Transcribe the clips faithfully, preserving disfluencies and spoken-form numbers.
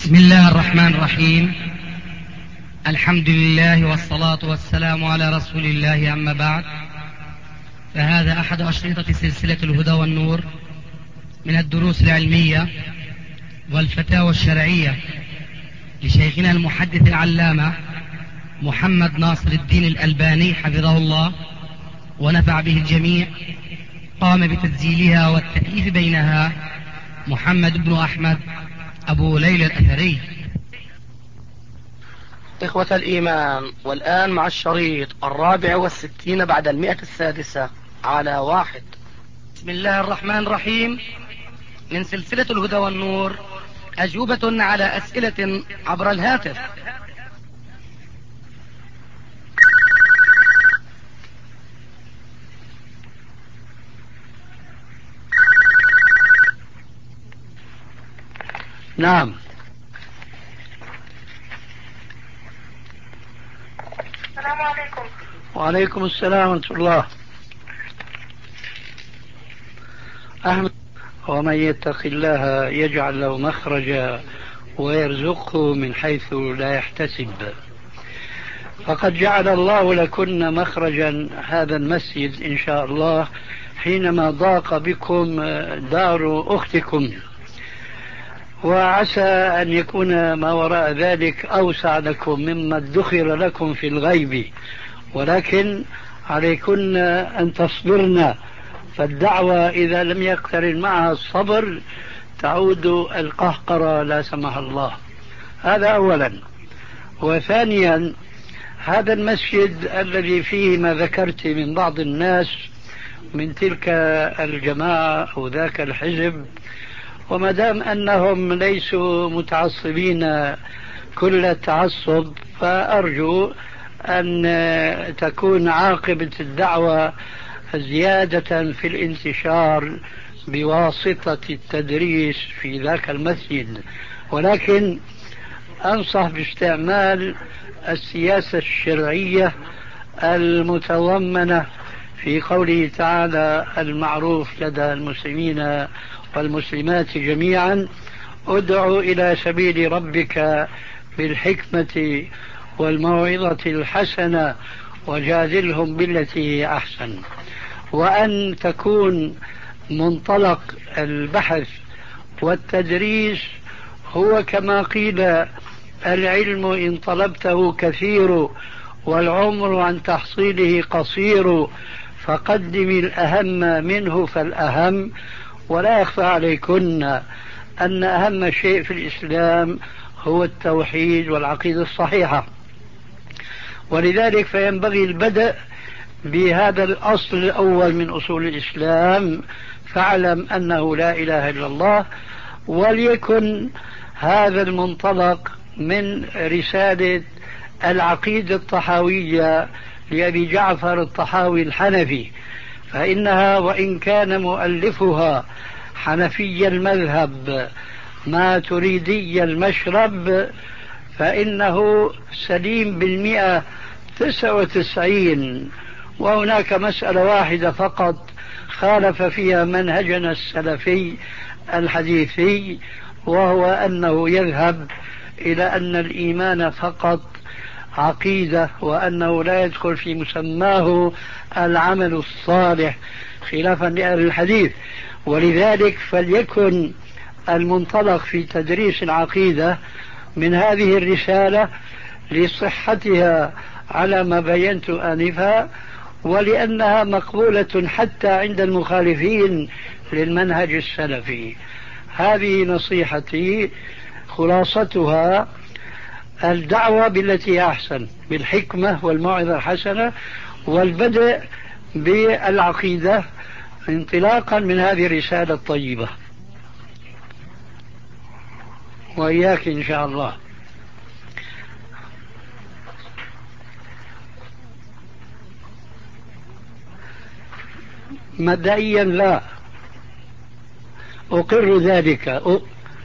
بسم الله الرحمن الرحيم. الحمد لله والصلاة والسلام على رسول الله، أما بعد، فهذا أحد أشرطة سلسلة الهدى والنور من الدروس العلمية والفتاوى الشرعية لشيخنا المحدث العلامة محمد ناصر الدين الألباني حفظه الله ونفع به الجميع. قام بتسجيلها والتأليف بينها محمد بن أحمد أبو ليلى الأثري. إخوة الإيمان، والآن مع الشريط الرابع والستين بعد المئة السادسة على واحد. بسم الله الرحمن الرحيم. من سلسلة الهدى والنور، أجوبة على أسئلة عبر الهاتف. نعم. السلام عليكم. وعليكم السلام ورحمة الله. أحمد. ومن يتق الله يجعل له مخرجا ويرزقه من حيث لا يحتسب. فقد جعل الله لكن مخرجا هذا المسجد إن شاء الله حينما ضاق بكم دار أختكم، وعسى أن يكون ما وراء ذلك أوسع لكم مما ادخر لكم في الغيب، ولكن عليكن أن تصبرن، فالدعوة إذا لم يقترن معها الصبر تعود القهقرة لا سمح الله. هذا أولا. وثانيا، هذا المسجد الذي فيه ما ذكرت من بعض الناس من تلك الجماعة أو ذاك الحزب، وما دام أنهم ليسوا متعصبين كل التعصب، فأرجو أن تكون عاقبة الدعوة زيادة في الانتشار بواسطة التدريس في ذاك المسجد، ولكن أنصح باستعمال السياسة الشرعية المتضمنة في قوله تعالى المعروف لدى المسلمين والمسلمات جميعا: ادعوا إلى سبيل ربك بالحكمة والموعظة الحسنة وجادلهم بالتي هي أحسن. وأن تكون منطلق البحث والتدريس هو كما قيل: العلم إن طلبته كثير والعمر عن تحصيله قصير، فقدم الأهم منه فالأهم. ولا يخفى عليكن أن أهم شيء في الإسلام هو التوحيد والعقيدة الصحيحة، ولذلك فينبغي البدء بهذا الأصل الأول من أصول الإسلام: فاعلم أنه لا إله إلا الله. وليكن هذا المنطلق من رسالة العقيدة الطحاوية لأبي جعفر الطحاوي الحنفي، فإنها وإن كان مؤلفها حنفي المذهب ما تريدي المشرب، فإنه سليم بالمئة تسعة وتسعين، وهناك مسألة واحدة فقط خالف فيها منهجنا السلفي الحديثي، وهو أنه يذهب إلى أن الإيمان فقط عقيدة، وأنه لا يدخل في مسماه العمل الصالح خلافا لأهل الحديث. ولذلك فليكن المنطلق في تدريس العقيدة من هذه الرسالة لصحتها على ما بينت آنفا، ولأنها مقبولة حتى عند المخالفين للمنهج السلفي. هذه نصيحتي، خلاصتها: الدعوة بالتي أحسن بالحكمة والموعظة الحسنة، والبدء بالعقيدة انطلاقا من هذه الرسالة الطيبة. وإياك إن شاء الله. مبدئيا لا أقر ذلك. أ...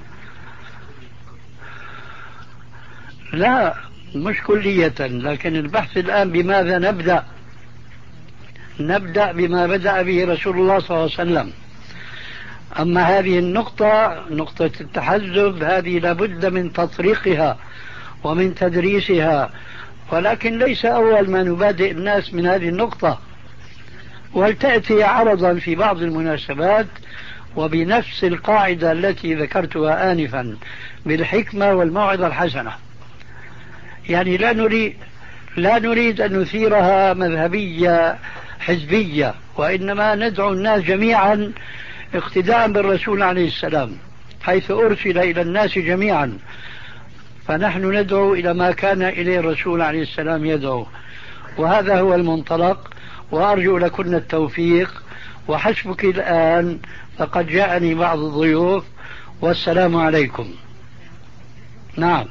لا مش كلية، لكن البحث الآن بماذا نبدأ. نبدأ بما بدأ به رسول الله صلى الله عليه وسلم، أما هذه النقطة، نقطة التحزب، هذه لابد من تطريقها ومن تدريسها، ولكن ليس أول ما نبادئ الناس من هذه النقطة، ولتأتي عرضا في بعض المناسبات وبنفس القاعدة التي ذكرتها آنفا بالحكمة والموعظة الحسنة. يعني لا نريد لا نريد أن نثيرها مذهبية حزبية، وإنما ندعو الناس جميعا اقتداء بالرسول عليه السلام حيث أرسل إلى الناس جميعا، فنحن ندعو إلى ما كان إليه الرسول عليه السلام يدعو، وهذا هو المنطلق. وأرجو لكن التوفيق، وحسبك الآن فقد جاءني بعض الضيوف، والسلام عليكم. نعم.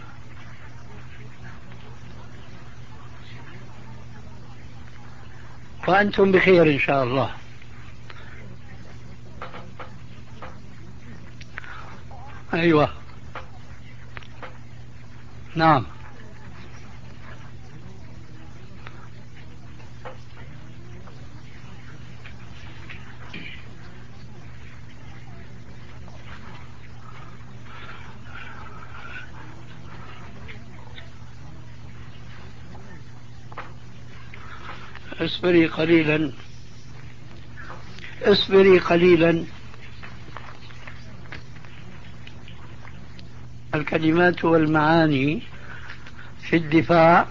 وأنتم بخير إن شاء الله. أيوة. نعم. اصبري قليلا، اصبري قليلا. الكلمات والمعاني في الدفاع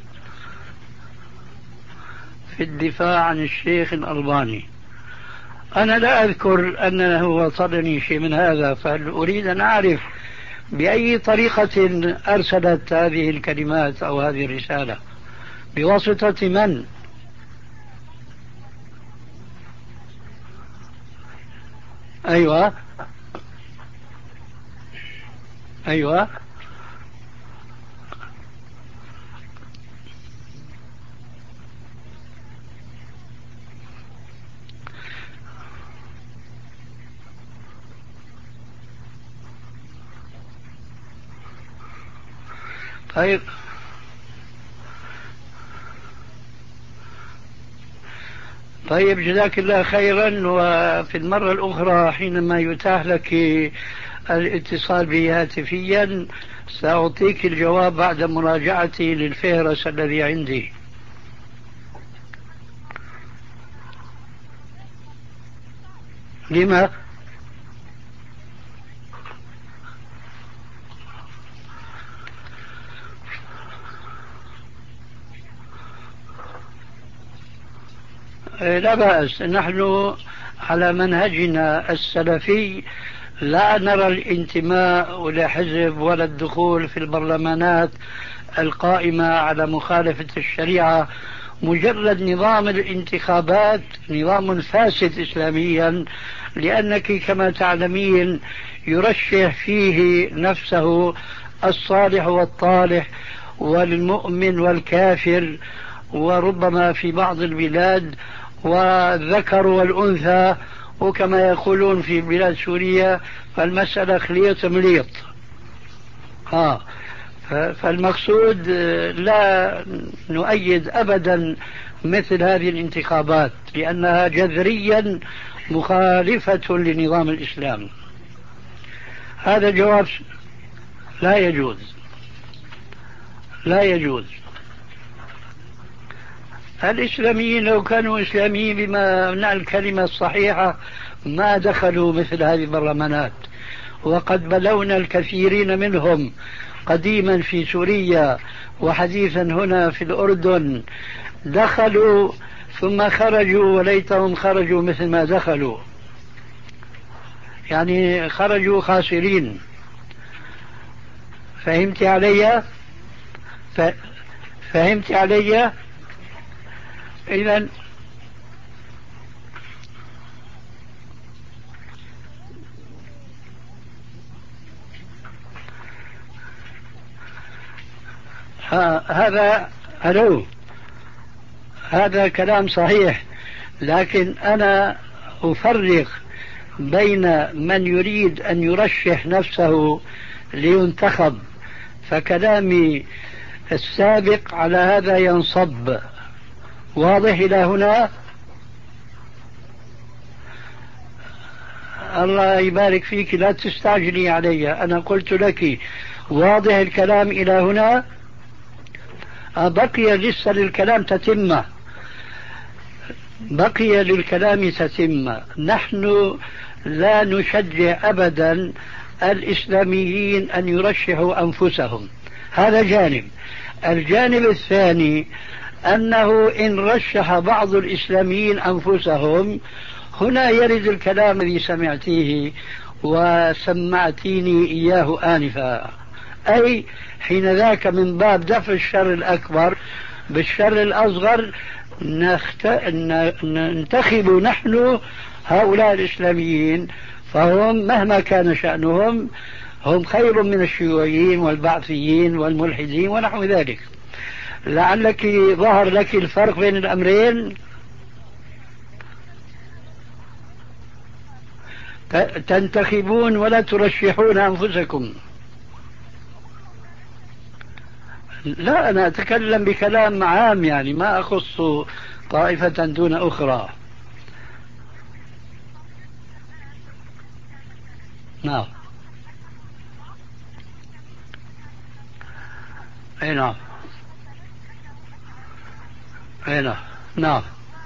في الدفاع عن الشيخ الألباني. أنا لا أذكر أنه وصلني شيء من هذا، فأريد أن أعرف بأي طريقة أرسلت هذه الكلمات أو هذه الرسالة، بواسطة من؟ أيوة أيوة. طيب طيب جزاك الله خيرا. وفي المرة الأخرى حينما يتاح لك الاتصال بي هاتفيا سأعطيك الجواب بعد مراجعتي للفهرس الذي عندي. لما؟ لا بأس، نحن على منهجنا السلفي لا نرى الانتماء لحزب ولا الدخول في البرلمانات القائمة على مخالفة الشريعة. مجرد نظام الانتخابات نظام فاسد إسلاميا، لأنك كما تعلمين يرشح فيه نفسه الصالح والطالح والمؤمن والكافر، وربما في بعض البلاد والذكر والأنثى، وكما يقولون في بلاد سوريا فالمسألة خليط مليط. آه. فالمقصود لا نؤيد أبدا مثل هذه الانتخابات، لأنها جذريا مخالفة لنظام الإسلام. هذا جواب. لا يجوز، لا يجوز. الإسلاميين لو كانوا إسلاميين بمعنى الكلمة الصحيحة ما دخلوا مثل هذه البرلمانات، وقد بلونا الكثيرين منهم قديما في سوريا وحديثا هنا في الأردن، دخلوا ثم خرجوا وليتهم خرجوا مثل ما دخلوا، يعني خرجوا خاسرين. فهمت علي؟ ف... فهمت علي؟ إذن هذا ألو هذا كلام صحيح، لكن أنا أفرق بين من يريد أن يرشح نفسه لينتخب، فكلامي السابق على هذا ينصب. واضح إلى هنا؟ الله يبارك فيك، لا تستعجلي علي، أنا قلت لك واضح الكلام إلى هنا، بقي لسه للكلام تتمة، بقي للكلام تتمة. نحن لا نشجع أبدا الإسلاميين أن يرشحوا أنفسهم، هذا جانب. الجانب الثاني أنه إن رشح بعض الإسلاميين أنفسهم، هنا يرد الكلام الذي سمعتيه وسمعتيني إياه آنفا، أي حين ذاك من باب دفع الشر الأكبر بالشر الأصغر نخت... ننتخب نحن هؤلاء الإسلاميين، فهم مهما كان شأنهم هم خير من الشيوعيين والبعثيين والملحدين ونحو ذلك. لعلك ظهر لك الفرق بين الأمرين. تنتخبون ولا ترشحون أنفسكم. لا، أنا أتكلم بكلام عام، يعني ما أخص طائفة دون أخرى. نعم. أي نعم. أي نعم. نعم.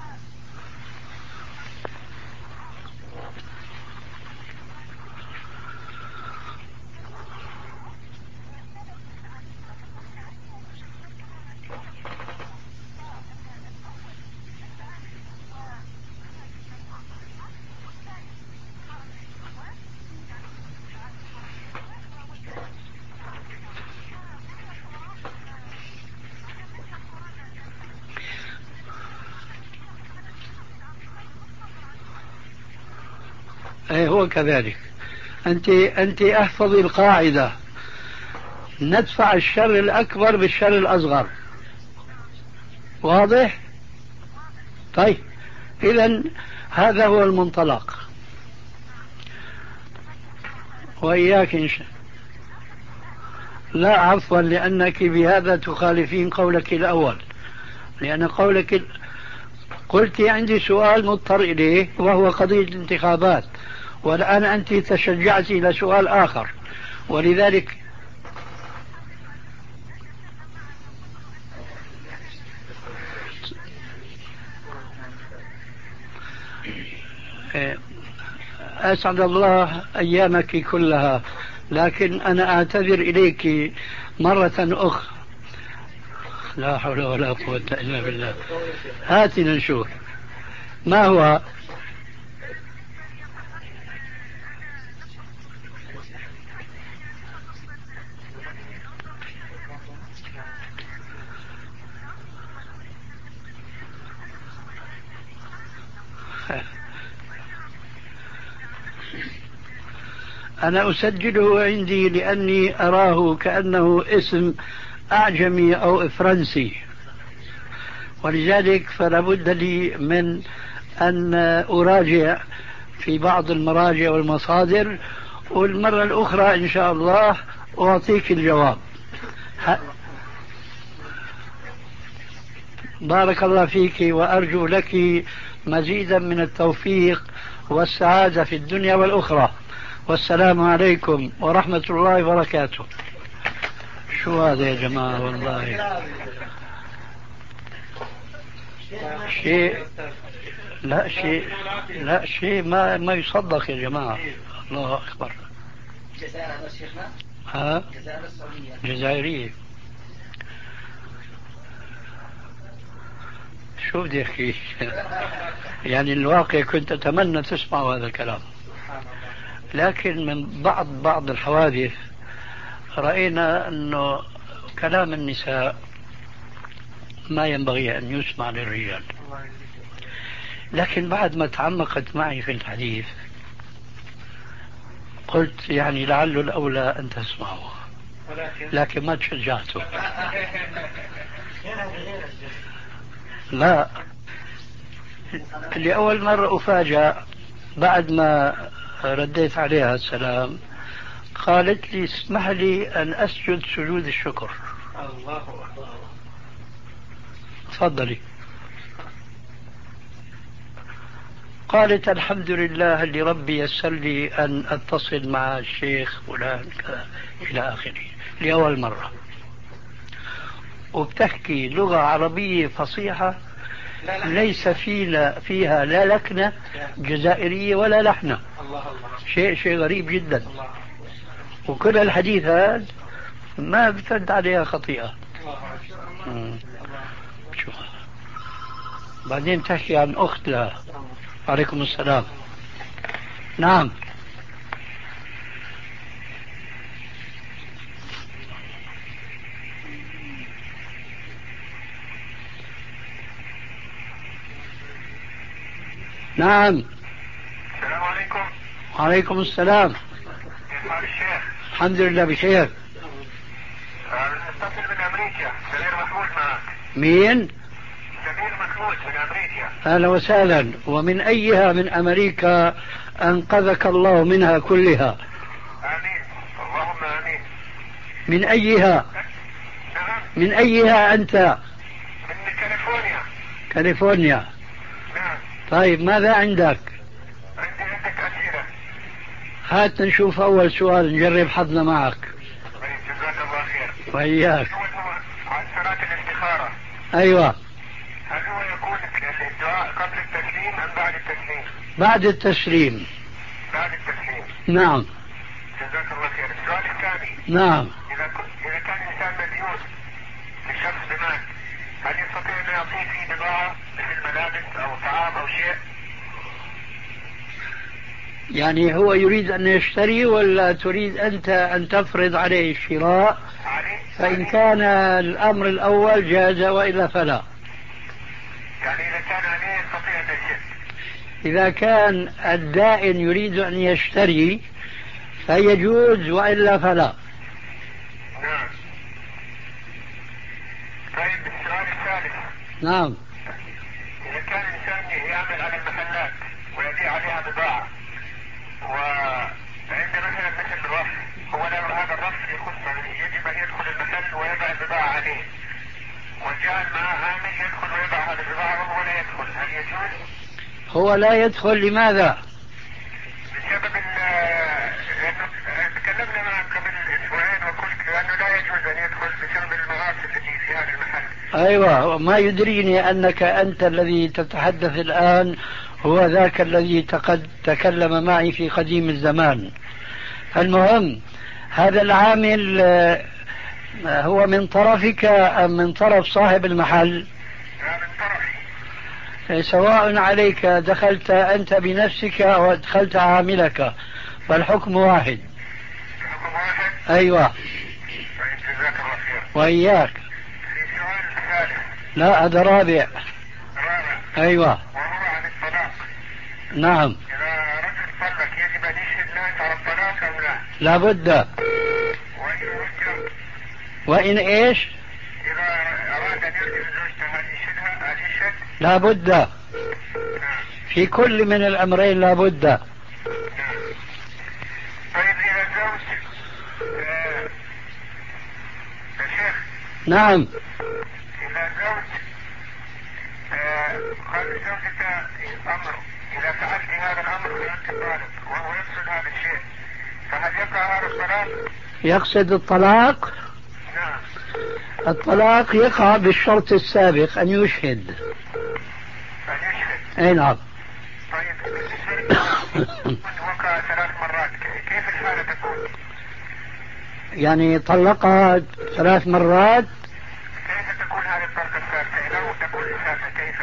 أي هو كذلك. أنت أنت احفظي القاعدة، ندفع الشر الأكبر بالشر الأصغر. واضح؟ طيب، إذن هذا هو المنطلق. وإياك إن شاء لا، عفوا، لأنك بهذا تخالفين قولك الأول، لأن قولك ال... قلت عندي سؤال مضطر إليه وهو قضية الانتخابات، والآن أنت تشجعت إلى سؤال آخر، ولذلك أسعد الله أيامك كلها، لكن أنا أعتذر إليك مرة أخرى. لا حول ولا قوة إلا بالله. هاتنا نشوف ما هو. أنا أسجله عندي لأني أراه كأنه اسم أعجمي أو فرنسي، ولذلك فلا بد لي من أن أراجع في بعض المراجع والمصادر، والمرة الأخرى إن شاء الله أعطيك الجواب. بارك الله فيك، وأرجو لك مزيدا من التوفيق والسعادة في الدنيا والأخرى. والسلام عليكم ورحمة الله وبركاته. شو هذا يا جماعة؟ والله شيء، لا شيء، لا شيء ما ما يصدق يا جماعة. الله أكبر. جزائر هذا شيخنا؟ ها؟ جزائر السعودية. جزائرية. شو بدي أحكي؟ يعني الواقع كنت أتمنى تسمع هذا الكلام، لكن من بعض بعض الحوادث رأينا أنه كلام النساء ما ينبغي أن يسمع للرجال. لكن بعد ما تعمقت معي في الحديث قلت يعني لعله الأولى أن تسمعه، لكن ما تشجعته. لا، لأول مرة أفاجأ بعد ما رديت عليها السلام، قالت لي اسمح لي أن أسجد سجود الشكر. الله أكبر. تفضلي. قالت الحمد لله اللي ربي يسر لي أن أتصل مع الشيخ فلان كذا إلى آخره لأول مرة، وبتحكي لغة عربية فصيحة ليس فينا فيها لا لكنة جزائرية ولا لحنة، شيء شيء غريب جدا. وكل الحديث هذا ما بترد عليها خطيئة. شو بعدين تحكي عن أخت لها. عليكم السلام. نعم. نعم. السلام عليكم. وعليكم السلام. كيف حال الشيخ؟ الحمد لله بخير. نتصل من أمريكا، سمير محمود معك. مين؟ سمير محمود من أمريكا. أهلا وسهلا. ومن أيها من أمريكا أنقذك الله منها كلها؟ آمين اللهم آمين. من أيها؟ نعم. من أيها أنت؟ من كاليفورنيا. كاليفورنيا. نعم. طيب ماذا عندك؟ عندي عندك أسئلة. هات نشوف أول سؤال نجرب حظنا معك. جزاك الله خير. وإياك. أول هو عن صلاة الاستخارة. أيوة. هل هو يكون الدعاء قبل التسليم أم بعد التسليم؟ بعد التسليم. بعد التسليم. نعم. جزاك الله خير. السؤال الثاني. نعم. إذا كنت إذا كان إنسان مديون لشخص بمال، هل يستطيع أن يعطيه فيه بضاعة مثل ملابس أو طعام أو شيء؟ يعني هو يريد أن يشتري ولا تريد أنت أن تفرض عليه الشراء؟ علي؟ فإن كان الأمر الأول جاز وإلا فلا. يعني إذا كان عليه يستطيع أن يشتري. إذا كان الدائن يريد أن يشتري فيجوز وإلا فلا. نعم. طيب السؤال الثالث. نعم. إذا كان إنسان يعمل على المحلات ويبيع عليها بضاعة، وعند مثلا مثل الرف، هو له هذا الرف يخص يجب أن يدخل المحل ويضع البضاعة عليه، وجاء معه عامل يدخل ويضع هذه البضاعة وهو لا يدخل، هل يجوز؟ هو لا يدخل لماذا؟ بسبب لأنه تكلمنا معه قبل أسبوعين وقلت لأنه لا يجوز أن يدخل بسبب المعاصي التي في هذا المحل. أيوة. ما يدريني أنك أنت الذي تتحدث الآن هو ذاك الذي تقد تكلم معي في قديم الزمان. المهم هذا العامل هو من طرفك أم من طرف صاحب المحل؟ من طرفي. سواء عليك دخلت أنت بنفسك أو أدخلت عاملك فالحكم واحد. الحكم واحد؟ أيوة. طيب جزاك الله خير. وإياك. في سؤال ثالث. لا هذا رابع. رابع. أيوة. وهو عن الطلاق. نعم. إذا رجل طلق يجب أن يشهد الناس على الطلاق أو لا؟ لابد. وإن يرجع. وإن إيش؟ إذا أراد أن يرجع زوجته هل يشهدها؟ هل يشهد؟ لابد. نعم. في كل من الأمرين لابد. نعم. طيب إذا زوج آه... يا شيخ. نعم. إذا زوج آه... قال لزوجته أمر إذا فعلت هذا الأمر فأنت طالق، وهو يقصد هذا الشيء، فهل يقع هذا الطلاق؟ يقصد الطلاق؟ نعم. الطلاق يقع بالشرط السابق أن يشهد. أن يشهد. أي نعم. طيب بالنسبة وقع ثلاث مرات كيف الحالة تكون؟ يعني طلقها ثلاث مرات. كيف تكون هذه الطلقة الثالثة؟ لو تكون الثالثة كيف؟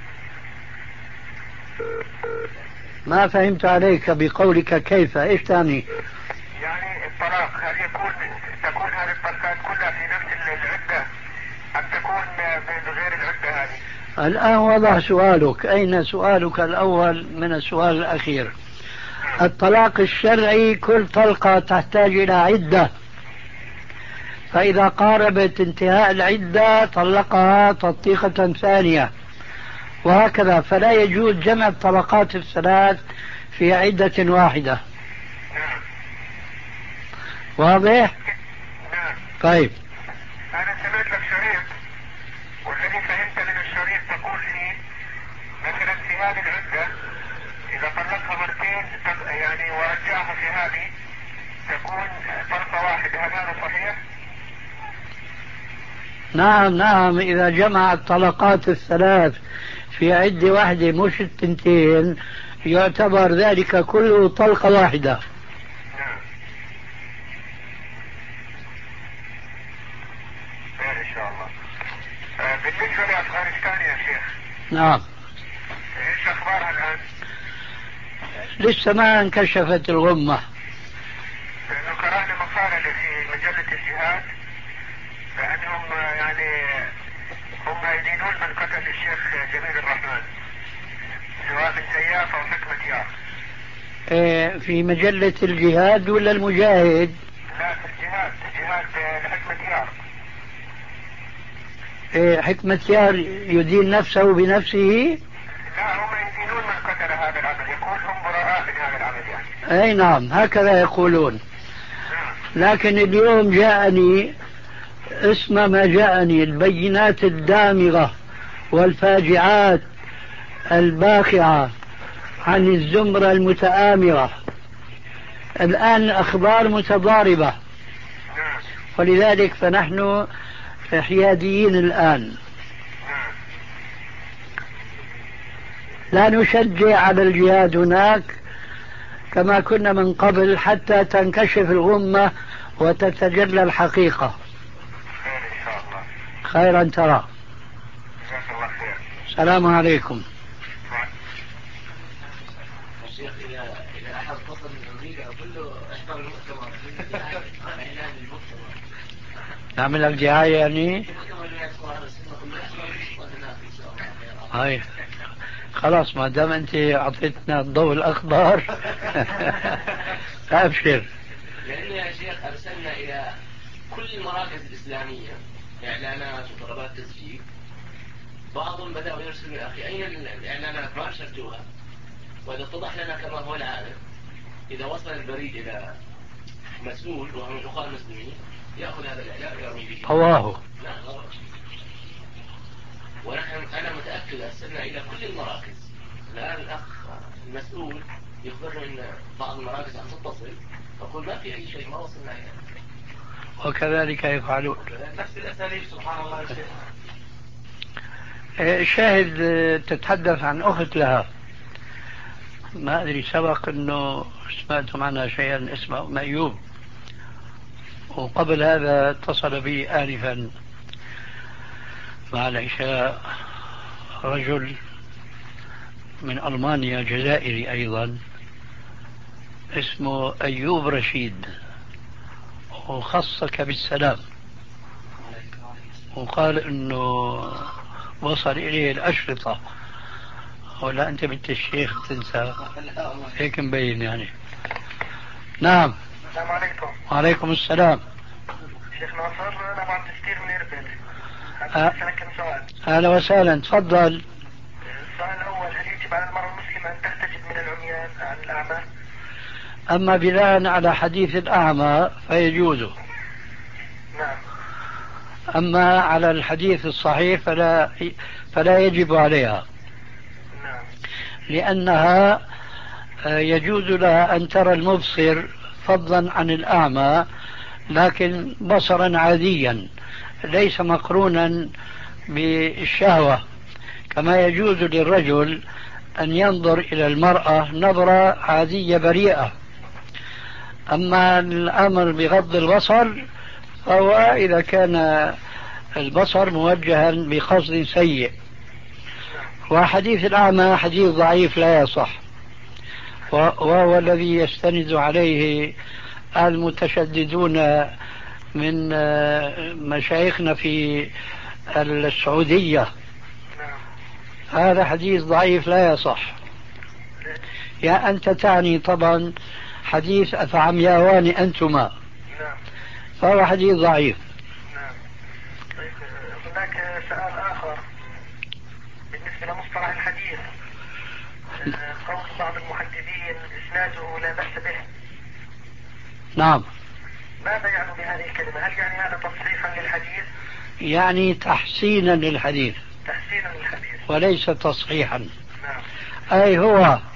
ما فهمت عليك بقولك كيف. ايش تعني؟ يعني الطلاق هل يكون تكون هذه الطلقات كلها في نفس العدة أم تكون بغير العدة هذه؟ الآن وضح سؤالك. أين سؤالك الأول من السؤال الأخير؟ الطلاق الشرعي كل طلقة تحتاج إلى عدة، فإذا قاربت انتهاء العدة طلقها تطليقة ثانية وهكذا، فلا يجوز جمع الطلقات الثلاث في عدة واحدة. نعم. واضح؟ نعم. طيب. أنا سمعت لك شريط، والذي فهمت من الشريط تقول فيه مثلا في هذه العدة إذا طلقها مرتين يعني ورجعها في هذه تكون طلقة واحدة، هل هذا صحيح؟ نعم نعم، إذا جمع الطلقات الثلاث في عدة واحدة مش التنتين يعتبر ذلك كله طلقة واحدة. نعم. خير إن شاء الله. آه بالنسبة لأفغانستان يا شيخ. نعم. إيش أخبارها الآن؟ لسه ما انكشفت الغمة. لأنه قرأنا مقالة في مجلة الجهاد بأنهم يعني هم يدينون من قتل الشيخ جميل الرحمن سواء من سياف أو حكمة يار. إيه في مجلة الجهاد ولا المجاهد؟ لا في الجهاد، الجهاد لحكمة يار. إيه حكمة يار يدين نفسه بنفسه؟ لا هم يدينون من قتل هذا العمل، يقول هم براء من هذا العمل يعني. اي نعم هكذا يقولون. نعم. لكن اليوم جاءني اسم ما جاءني البينات الدامغة والفاجعات الباخعة عن الزمرة المتآمرة. الآن الأخبار متضاربة، نعم. ولذلك فنحن حياديين الآن، نعم. لا نشجع على الجهاد هناك كما كنا من قبل حتى تنكشف الغمة وتتجلى الحقيقة. خير إن شاء الله. خيرا ترى. جزاك الله خير. السلام عليكم. الشيخ إذا إذا أحد اتصل من أمريكا أقول له احضر المؤتمر إعلان المؤتمر. نعمل لك دعاية يعني؟ هاي خلاص ما دام أنت أعطيتنا الضوء الأخضر أبشر. لأنه يا شيخ أرسلنا إلى كل المراكز الإسلامية إعلانات وطلبات تسجيل، بعضهم بدأوا يرسلوا يا أخي أين الإعلانات ما أرسلتوها، وإذا اتضح لنا كما هو العادة إذا وصل البريد إلى مسؤول وهو من أخوان المسلمين يأخذ هذا الإعلان ويرمي به. هواه. نعم. ونحن أنا متأكد أرسلنا إلى كل المراكز. الآن الأخ المسؤول يخبرنا أن بعض المراكز عم تتصل، أقول ما في أي شيء ما وصلنا إليه. وكذلك يفعلون نفس الأساليب سبحان الله. الشاهد تتحدث عن أخت لها، ما أدري سبق أنه سمعت معنا شيئا اسمه أم أيوب، وقبل هذا اتصل بي آنفا مع العشاء رجل من ألمانيا جزائري أيضا اسمه أيوب رشيد، وخصك بالسلام وقال أنه وصل إليه الأشرطة. ولا أنت بنت الشيخ تنسى هيك مبين يعني. نعم. السلام عليكم. وعليكم السلام. شيخ ناصر أنا بعد تفكير من إربد. أه. أسألك كم سؤال. أهلا وسهلا تفضل. السؤال الأول هل يجب على المرأة المسلمة أن تحتجب من العميان عن الأعمى؟ أما بناء على حديث الأعمى فيجوز. نعم. أما على الحديث الصحيح فلا فلا يجب عليها. نعم. لأنها يجوز لها أن ترى المبصر فضلا عن الأعمى، لكن بصرا عاديا ليس مقرونا بالشهوة، كما يجوز للرجل أن ينظر إلى المرأة نظرة عادية بريئة. أما الأمر بغض البصر فهو إذا كان البصر موجها بقصد سيء. وحديث الأعمى حديث ضعيف لا يصح، وهو الذي يستند عليه المتشددون من مشايخنا في السعودية. هذا حديث ضعيف لا يصح. يا أنت تعني طبعا حديث أفعمياوان أنتما، فهو حديث ضعيف. نعم. طيب هناك سؤال آخر بالنسبة لمصطلح الحديث. قول بعض المحدثين إسناده لا بأس به. نعم. ماذا يعني بهذه الكلمة؟ هل يعني هذا تصحيحا للحديث؟ يعني تحسينا للحديث. تحسينا للحديث وليس تصحيحا. نعم. أي هو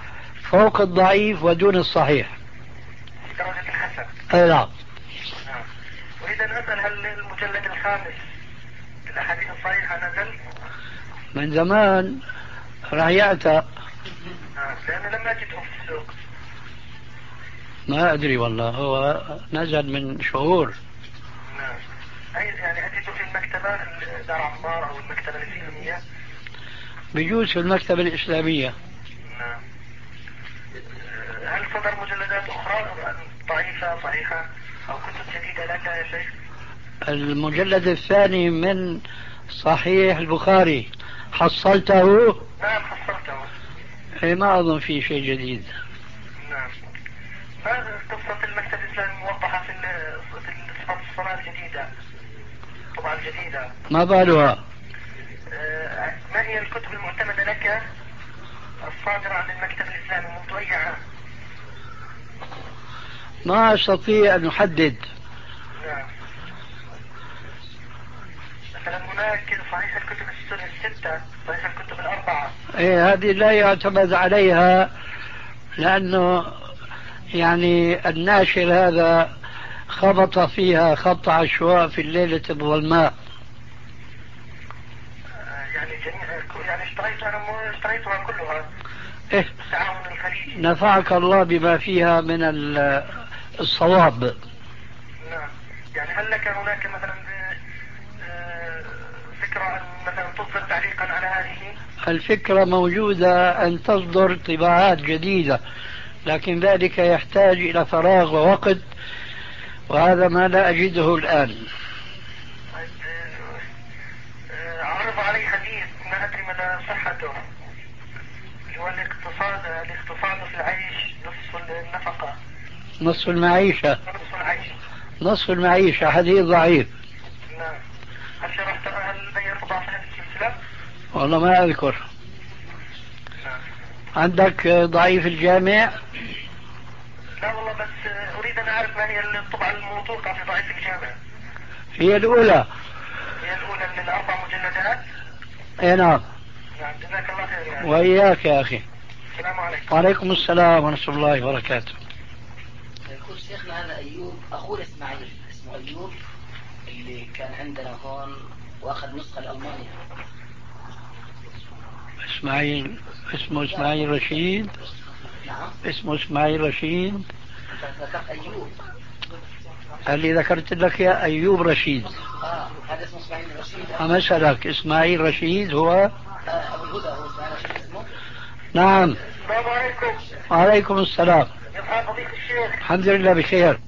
فوق الضعيف ودون الصحيح. في درجة الحسن. أي نعم. نعم. أريد أن أسأل هل المجلد الخامس الأحاديث الصحيحة نزل؟ من زمان رايعته. نعم. لأنه لم أجده في السوق. ما أدري والله، هو نزل من شهور. نعم. أي يعني أجده في المكتبة دار عمار أو المكتبة الإسلامية؟ بيجوز في المكتبة الإسلامية. نعم. هل صدر مجلدات أخرى ضعيفة صحيحة أو كتب جديدة لك يا شيخ؟ المجلد الثاني من صحيح البخاري حصلته؟ نعم حصلته. إيه ما أظن في شيء جديد. نعم. ما قصة المكتب الإسلامي موضحة في صفة الصلاة الجديدة، طبعا الجديدة؟ ما بالها؟ آه، ما هي الكتب المعتمدة لك الصادرة عن المكتب الإسلامي منذ أي عام؟ ما أستطيع أن أحدد. نعم. مثلا هناك صحيح الكتب الستة، صحيح الكتب الأربعة. إيه هذه لا يعتمد عليها، لأنه يعني الناشر هذا خبط فيها خبط عشواء في الليلة الظلماء. يعني جميع يعني اشتريت انا مو اشتريتها كلها. إيه التعاون الخليجي. نفعك الله بما فيها من الصواب. نعم. يعني هل لك هناك مثلا فكرة ان مثلا تصدر تعليقا على هذه؟ الفكرة موجودة أن تصدر طباعات جديدة، لكن ذلك يحتاج إلى فراغ ووقت، وهذا ما لا أجده الآن. عرض علي حديث ما أدري مدى صحته، هو الاقتصاد الاقتصاد في العيش نصف النفقة. نصف المعيشة. نصف العيش. نصف المعيشة حديث ضعيف. نعم. هل شرحت هل بينت ضعف هذه السلسلة؟ والله ما أذكر. نعم. عندك ضعيف الجامع؟ لا والله، بس أريد أن أعرف ما هي الطبعة الموثوقة في ضعيف الجامع. هي الأولى. هي الأولى من الأربع مجلدات؟ اي نعم. نعم. جزاك الله خير يعني. وإياك يا أخي. السلام عليكم. وعليكم السلام ورحمة الله وبركاته. يقول شيخنا هذا أيوب أخوه إسماعيل، اسمه أيوب، اللي كان عندنا هون وأخذ نسخة لألمانيا. إسماعيل اسمه إسماعيل رشيد. نعم. اسمه إسماعيل رشيد. أنت ذكرت أيوب. اللي ذكرت لك يا أيوب رشيد. آه هذا اسمه إسماعيل رشيد. أمثلك إسماعيل رشيد هو آه أبو الهدى هو إسماعيل رشيد اسمه. نعم. السلام عليكم. وعليكم السلام. يا فضيلة الشيخ. الحمد لله بخير.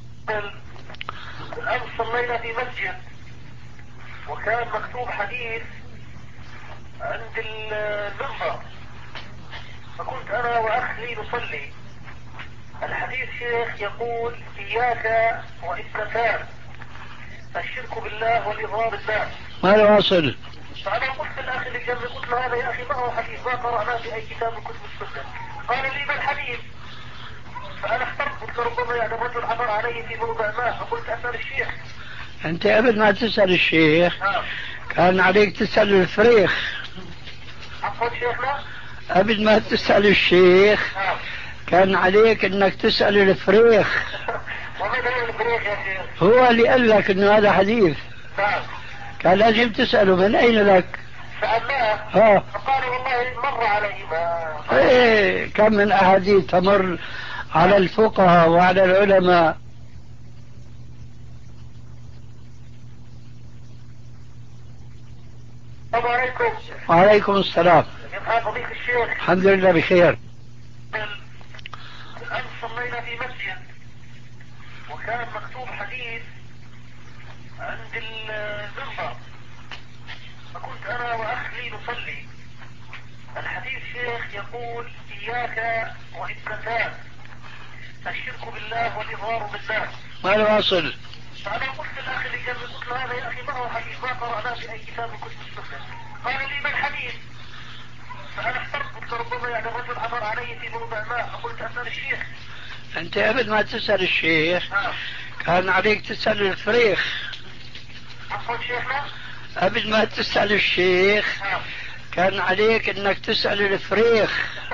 الآن صلينا في مسجد وكان مكتوب حديث عند المنبر، فكنت أنا وأخ لي نصلي. الحديث شيخ يقول إياك وإثنتان، الشرك بالله والإضرار بالله. ما له أصل. فأنا قلت للأخ اللي جنبي، قلت له هذا يا أخي ما هو حديث، ما قرأناه في أي كتاب من كتب السنة. قال لي ما الحديث؟ فأنا احترت، قلت ربما يعني الرجل عبر علي في موضع ما، فقلت أسأل الشيخ. أنت قبل ما تسأل الشيخ كان عليك تسأل الفريخ. عفوا شيخنا. قبل ما تسأل الشيخ كان عليك انك تسأل الفريخ. وماذا هو الفريخ يا شيخ؟ هو اللي قال لك انه هذا حديث. نعم. كان لازم تسأله من اين لك. سألناه. ها. فقال والله مر علي ما. ايه كم من احاديث تمر على الفقهاء وعلى العلماء. السلام عليكم. وعليكم السلام. يا فضيلة الشيخ. الحمد لله بخير. الآن صلينا في مسجد وكان مكتوب حديث عند المنبر، فكنت أنا وأخ لي نصلي. الحديث شيخ يقول إياك وإثنتان، الشرك بالله والإضرار بالله. ما له أصل. فأنا قلت للأخ اللي جنبي، قلت له هذا يا أخي ما هو حديث، ما قرأناه في أي كتاب من كتب السنة. قال لي ما الحديث؟ فأنا احترت، قلت ربما يعني الرجل عبر علي في موضع ما، فقلت أسأل الشيخ. أنت قبل ما تسأل الشيخ آه. كان عليك تسأل الفريخ. عفوا شيخنا. قبل ما تسأل الشيخ آه. كان عليك انك تسأل الفريخ.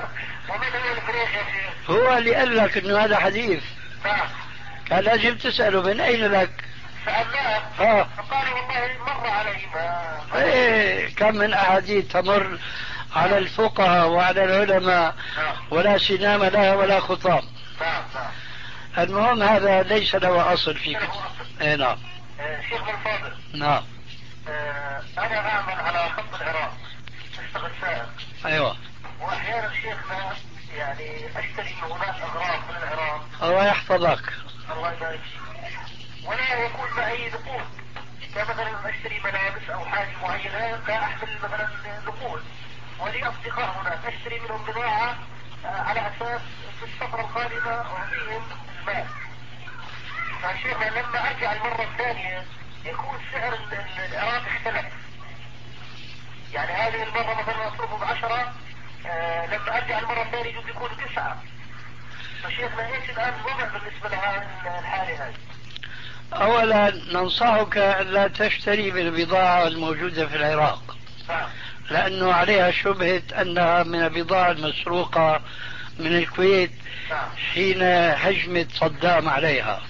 ومن هو الفريق يا شيخ؟ هو اللي قال لك انه هذا حديث. نعم. كان لازم تسأله من اين لك. سألناه. اه فقال والله مر علي ما. ايه كم من احاديث تمر على الفقهاء وعلى العلماء ولا سنام لها ولا خطام. نعم نعم. المهم هذا ليس له اصل في كتاب. ايه نعم. شيخ الفاضل. نعم. آه انا اعمل على خط العراق، اشتغل سائق. ايوه. واحيانا شيخنا يعني اشتري من هناك اغراض من العراق. الله يحفظك. الله يبارك فيك. ولا يكون معي نقود، كمثلا اشتري ملابس او حاجه معينه لا احمل مثلا نقود، ولي اصدقاء هناك اشتري منهم بضاعه على اساس في السفره القادمه اعطيهم المال. فشيخنا لما ارجع المره الثانيه يكون سعر العراق اختلف. يعني هذه المره مثلا اطلبه بعشره، آه لما ارجع المره الثانيه يجوز يكون تسعه. فشيخنا ايش الان الوضع بالنسبه لهذه الحاله هذه؟ اولا ننصحك لا تشتري بالبضاعة الموجودة في العراق، لانه عليها شبهة انها من البضاعة المسروقة من الكويت حين هجمت صدام عليها.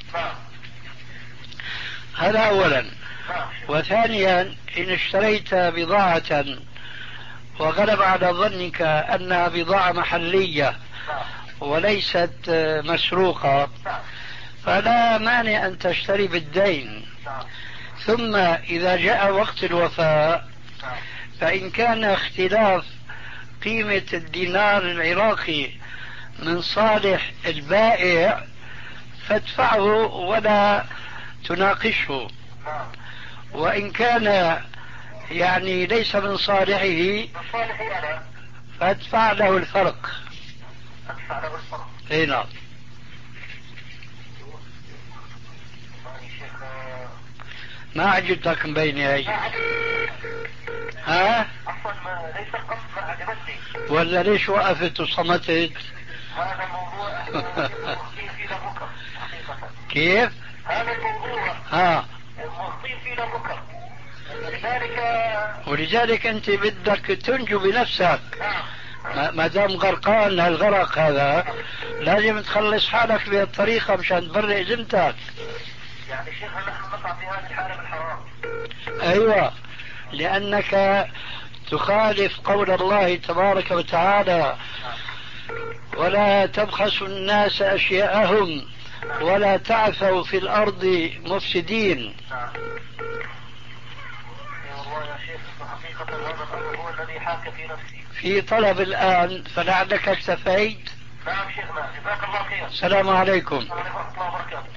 هذا اولا. وثانيا ان اشتريت بضاعة وغلب على ظنك انها بضاعة محلية وليست مسروقة فلا مانع ان تشتري بالدين. ثم اذا جاء وقت الوفاء فان كان اختلاف قيمة الدينار العراقي من صالح البائع فادفعه ولا تناقشه، وان كان يعني ليس من صالحه فادفع له الفرق. اي نعم. ما عجبتك مبينة هي؟ ها؟ ولا ليش وقفت وصمتت؟ هذا موضوع كيف؟ هذا الموضوع ها مخطين فيه لبكر، ولذلك ولذلك انت بدك تنجو بنفسك. ما دام غرقان هالغرق هذا لازم تخلص حالك بهالطريقة مشان تبرئ ذمتك. يعني شيخ نحن نقع في هذه الحالة بالحرام. ايوه، لانك تخالف قول الله تبارك وتعالى ولا تبخسوا الناس اشياءهم ولا تعثوا في الارض مفسدين. حقيقة هذا الامر هو الذي حاك في نفسي. في طلب الان فلعلك اكتفيت. نعم شيخنا جزاك الله خير. السلام عليكم. ورحمة الله وبركاته.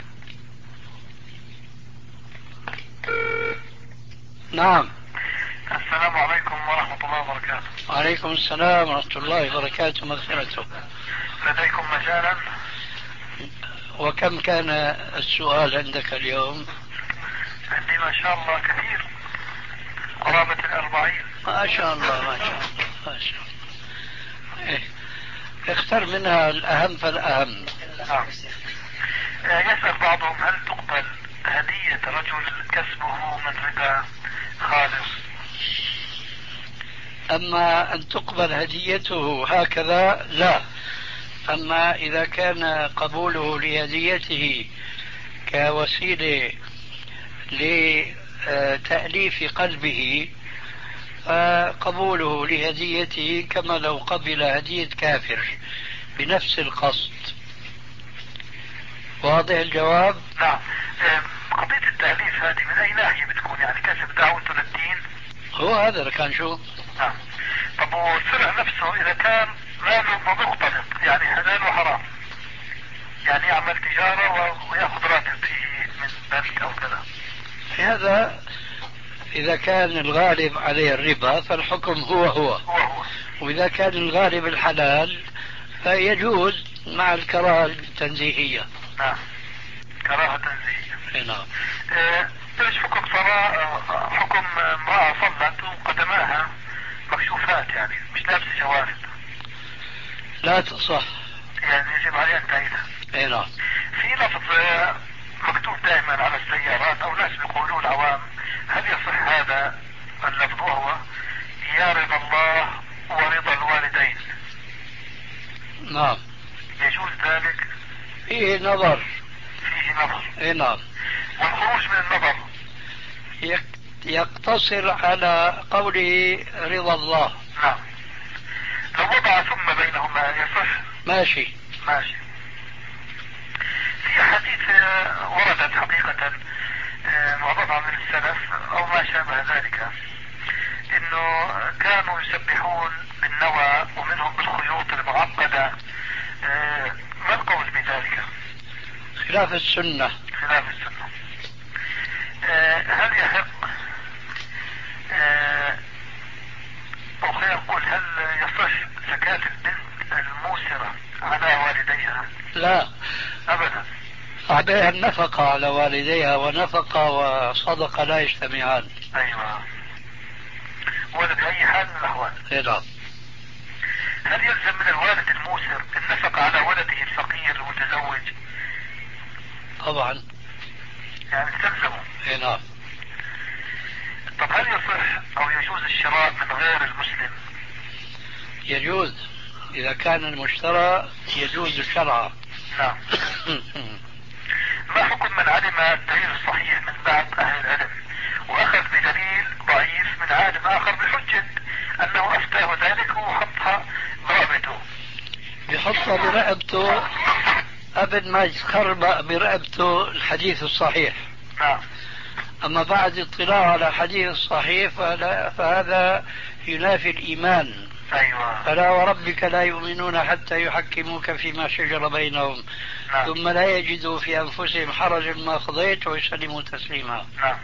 نعم. السلام عليكم ورحمة الله وبركاته. وعليكم السلام ورحمة الله وبركاته مغفرته. لديكم مجالا؟ وكم كان السؤال عندك اليوم؟ عندي ما شاء الله كثير، قرابة الأربعين. ما شاء الله ما شاء الله ما شاء الله. إيه. اختر منها الأهم فالأهم. نعم. يسأل بعضهم هل تقبل هدية رجل كسبه من ربا خالص؟ أما أن تقبل هديته هكذا لا. أما إذا كان قبوله لهديته كوسيلة لتأليف قلبه فقبوله لهديته كما لو قبل هدية كافر بنفس القصد. واضح الجواب؟ نعم. قضية التأليف هذه من أي ناحية بتكون؟ يعني كسب دعوته للدين؟ هو هذا اللي كان شو؟ نعم. طب والسرع نفسه إذا كان ماله مختلط يعني حلال وحرام، يعني يعمل تجارة ويأخذ راتب فيه من بنك أو كذا، هذا إذا كان الغالب عليه الربا فالحكم هو هو, هو, هو. وإذا كان الغالب الحلال فيجوز مع الكراهة التنزيهية. نعم. كراهة تنزيهية. نعم. ايش حكم صلاة حكم امرأة صلت وقدماها مكشوفات يعني مش لابسة جوارب؟ لا تصح. يعني يجب عليها التأييدها. اي نعم. في لفظ مكتوب دائما على السيارات او ناس بيقولوا العوام، هل يصح هذا اللفظ وهو يا رضا الله ورضا الوالدين؟ نعم. يجوز ذلك؟ فيه نظر. فيه نظر. اي نعم. والخروج من النظر يقتصر على قوله رضا الله. نعم. لو وضع ثم بينهما يصح؟ ماشي. ماشي. في حديث وردت حقيقة وضعها من السلف او ما شابه ذلك، انه كانوا يسبحون بالنوى ومنهم بالخيوط المعقدة. ما القول بذلك؟ خلاف السنة. خلاف السنة. هل يحق او خلينا نقول هل يصح زكاة البنت الموسرة على والديها؟ لا ابدا. عليها النفقة على والديها، ونفقة وصدقة لا يجتمعان. ايوه. ولا بأي حال من الاحوال. نعم. هل يلزم من الوالد الموسر النفقة على ولده الفقير المتزوج؟ طبعا. يعني تلزمه. نعم. طب هل يصح او يجوز الشراء من غير المسلم؟ يجوز اذا كان المشترى يجوز شرعا. نعم. ما حكم من علم الدليل الصحيح من بعض اهل العلم واخذ بدليل ضعيف من عالم اخر بحجة انه افتاه ذلك وحطها برقبته؟ بحطها برقبته قبل ما يتخربق برقبته الحديث الصحيح. نعم. اما بعد اطلاع على حديث الصحيح فهذا ينافي الايمان. ايوه. فلا وربك لا يؤمنون حتى يحكموك فيما شجر بينهم. نعم. ثم لا يجدوا في انفسهم حرجا ما قضيت ويسلموا تسليما. نعم.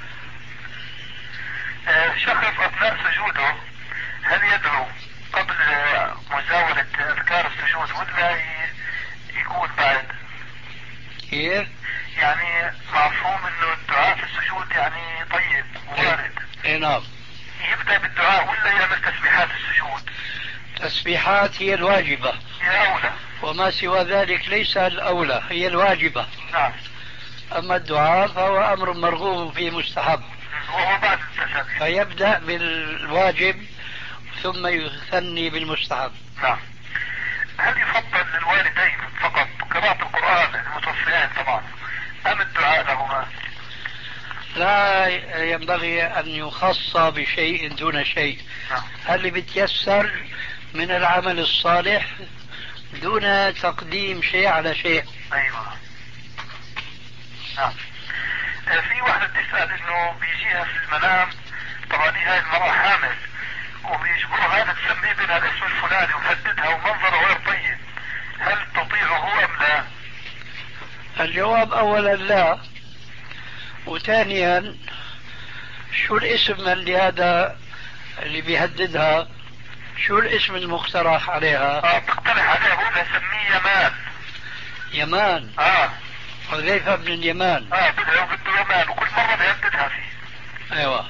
آه شخص اثناء سجوده هل يدعو قبل مزاولة اذكار السجود ولا يكون بعد؟ كيف؟ يعني مفهوم انه الدعاء في السجود يعني طيب ووارد. اي نعم. يبدأ بالدعاء ولا يعمل تسبيحات السجود؟ تسبيحات هي الواجبة. هي اولى. وما سوى ذلك ليس الاولى، هي الواجبة. نعم. اما الدعاء فهو امر مرغوب فيه مستحب. وهو بعد التسبيح. فيبدأ بالواجب ثم يثني بالمستحب. نعم. هل يفضل للوالدين فقط قراءة القرآن المتوفيان طبعا ام الدعاء لهما؟ لا ينبغي ان يخص بشيء دون شيء. نعم. اللي بتيسر من العمل الصالح دون تقديم شيء على شيء. ايوه. نعم. في واحدة تسأل انه بيجيها في المنام، طبعا هاي المرأة حامل وبيجبرها هذا تسميه بها الاسم الفلاني ومهددها ومنظره غير طيب، هل تطيعه ام لا؟ الجواب اولا لا، وثانيا شو الاسم اللي هذا اللي بيهددها؟ شو الاسم المقترح عليها؟ اه تقترح عليها بقول لها سميه يمان. يمان. اه حذيفة بن اليمان. اه بدها بده يمان وكل مرة بيهددها فيه. ايوه.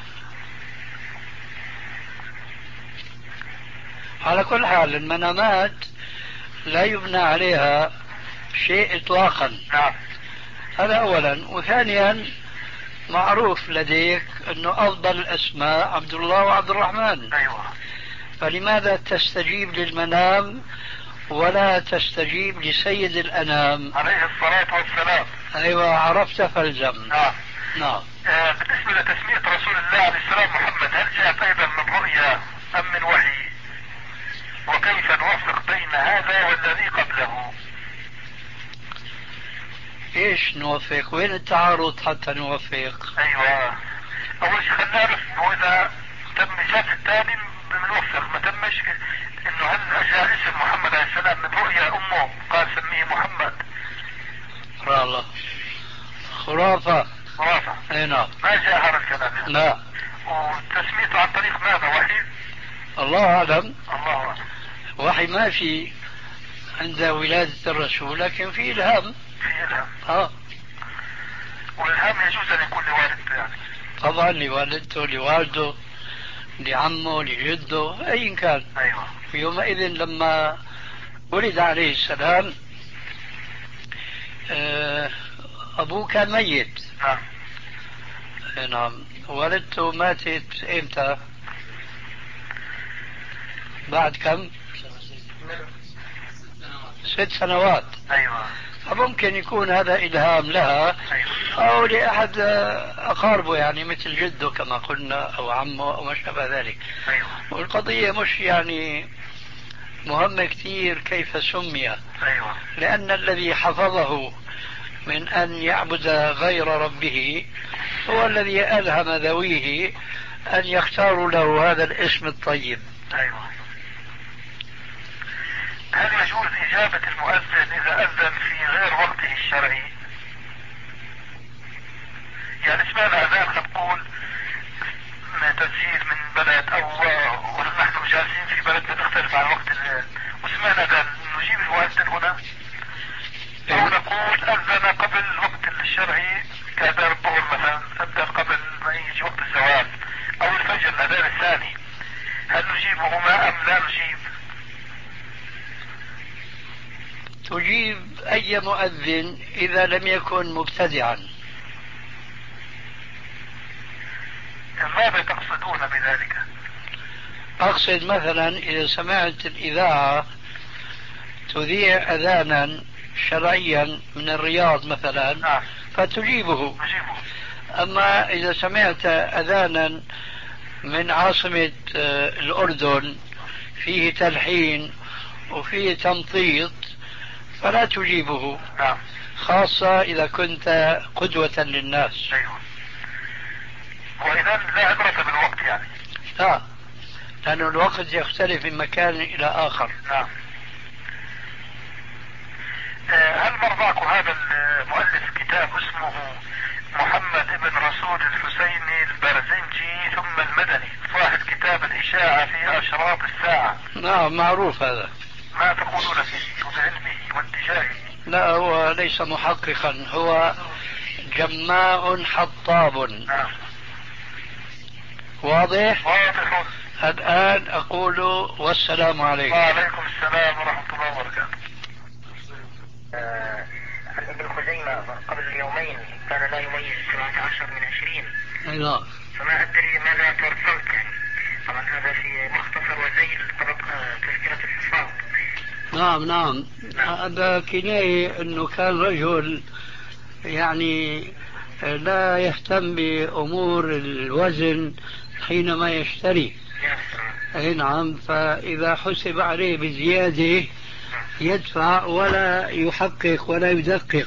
على كل حال المنامات لا يبنى عليها شيء اطلاقا. نعم. هذا اولا، وثانيا معروف لديك انه افضل الاسماء عبد الله وعبد الرحمن. ايوه. فلماذا تستجيب للمنام ولا تستجيب لسيد الانام عليه الصلاة والسلام؟ ايوه عرفت فالزم. نعم. نعم. آه بالنسبة لتسمية رسول الله عليه السلام محمد، هل جاءت ايضا من رؤيا ام من وحي؟ وكيف نوفق بين هذا والذي قبله؟ ايش نوفق؟ وين التعارض حتى نوفق؟ ايوه. اول شيء خلينا نعرف انه اذا تم شاف الثاني بنوفق، ما تمش انه هل جاء اسم محمد عليه السلام من رؤيا امه قال سميه محمد؟ الله خرافة. خرافة. اي نعم. ما جاء هذا الكلام يعني. لا. وتسميته عن طريق ماذا؟ وحي؟ الله اعلم. الله اعلم. وحي ما في عند ولادة الرسول، لكن في الهام. في الهام. اه. والالهام يجوز ان يكون لوالدته يعني؟ طبعا لوالدته، لوالده، لعمه، لجده، اي كان. ايوه. يومئذ لما ولد عليه السلام ابوه كان ميت. نعم. نعم. والدته ماتت امتى؟ بعد كم؟ ست سنوات. أيوة. فممكن يكون هذا إلهام لها، أيوة. أو لأحد أقاربه يعني مثل جده كما قلنا أو عمه أو ما شابه ذلك. أيوة. والقضية مش يعني مهمة كثير كيف سمي. أيوة. لأن الذي حفظه من أن يعبد غير ربه هو الذي ألهم ذويه أن يختاروا له هذا الاسم الطيب. أيوة. هل يجوز إجابة المؤذن إذا أذن في غير وقته الشرعي؟ يعني سمعنا أذان نقول تسجيل من بلد أو ونحن جالسين في بلد بتختلف عن وقت الليل، وسمعنا أذان نجيب المؤذن هنا أو نقول أذن قبل الوقت الشرعي كأذان الظهر مثلا، أذن قبل ما يجي وقت الزواج أو الفجر الأذان الثاني، هل نجيبهما أم لا نجيب؟ تجيب أي مؤذن إذا لم يكن مبتدعا. ماذا تقصدون بذلك؟ أقصد مثلا إذا سمعت الإذاعة تذيع أذانا شرعيا من الرياض مثلا فتجيبه. أما إذا سمعت أذانا من عاصمة الأردن فيه تلحين وفيه تمطيط فلا تجيبه، خاصة إذا كنت قدوة للناس. أيوه. وإذا لا عبرة بالوقت يعني؟ لا، لأن الوقت يختلف من مكان إلى آخر. نعم. هل مرضاكم هذا المؤلف كتاب اسمه محمد بن رسول الحسيني البرزنجي ثم المدني، صاحب كتاب الإشاعة في أشراط الساعة؟ نعم معروف هذا. ما تقولون فيه وبعلمه وانتشاره؟ لا، هو ليس محققا، هو جماع حطاب. نعم. واضح؟ واضح. الآن أقول والسلام عليكم. وعليكم السلام ورحمة الله وبركاته. عن ابن خزيمة قبل يومين كان لا يميز سبعة عشر من عشرين. أي نعم. فما أدري ماذا ترسلت يعني. طبعا هذا في مختصر وزيل تذكرة الحفاظ. نعم نعم. هذا كناية أنه كان رجل يعني لا يهتم بأمور الوزن حينما يشتري. أي نعم. فإذا حسب عليه بزيادة يدفع ولا يحقق ولا يدقق.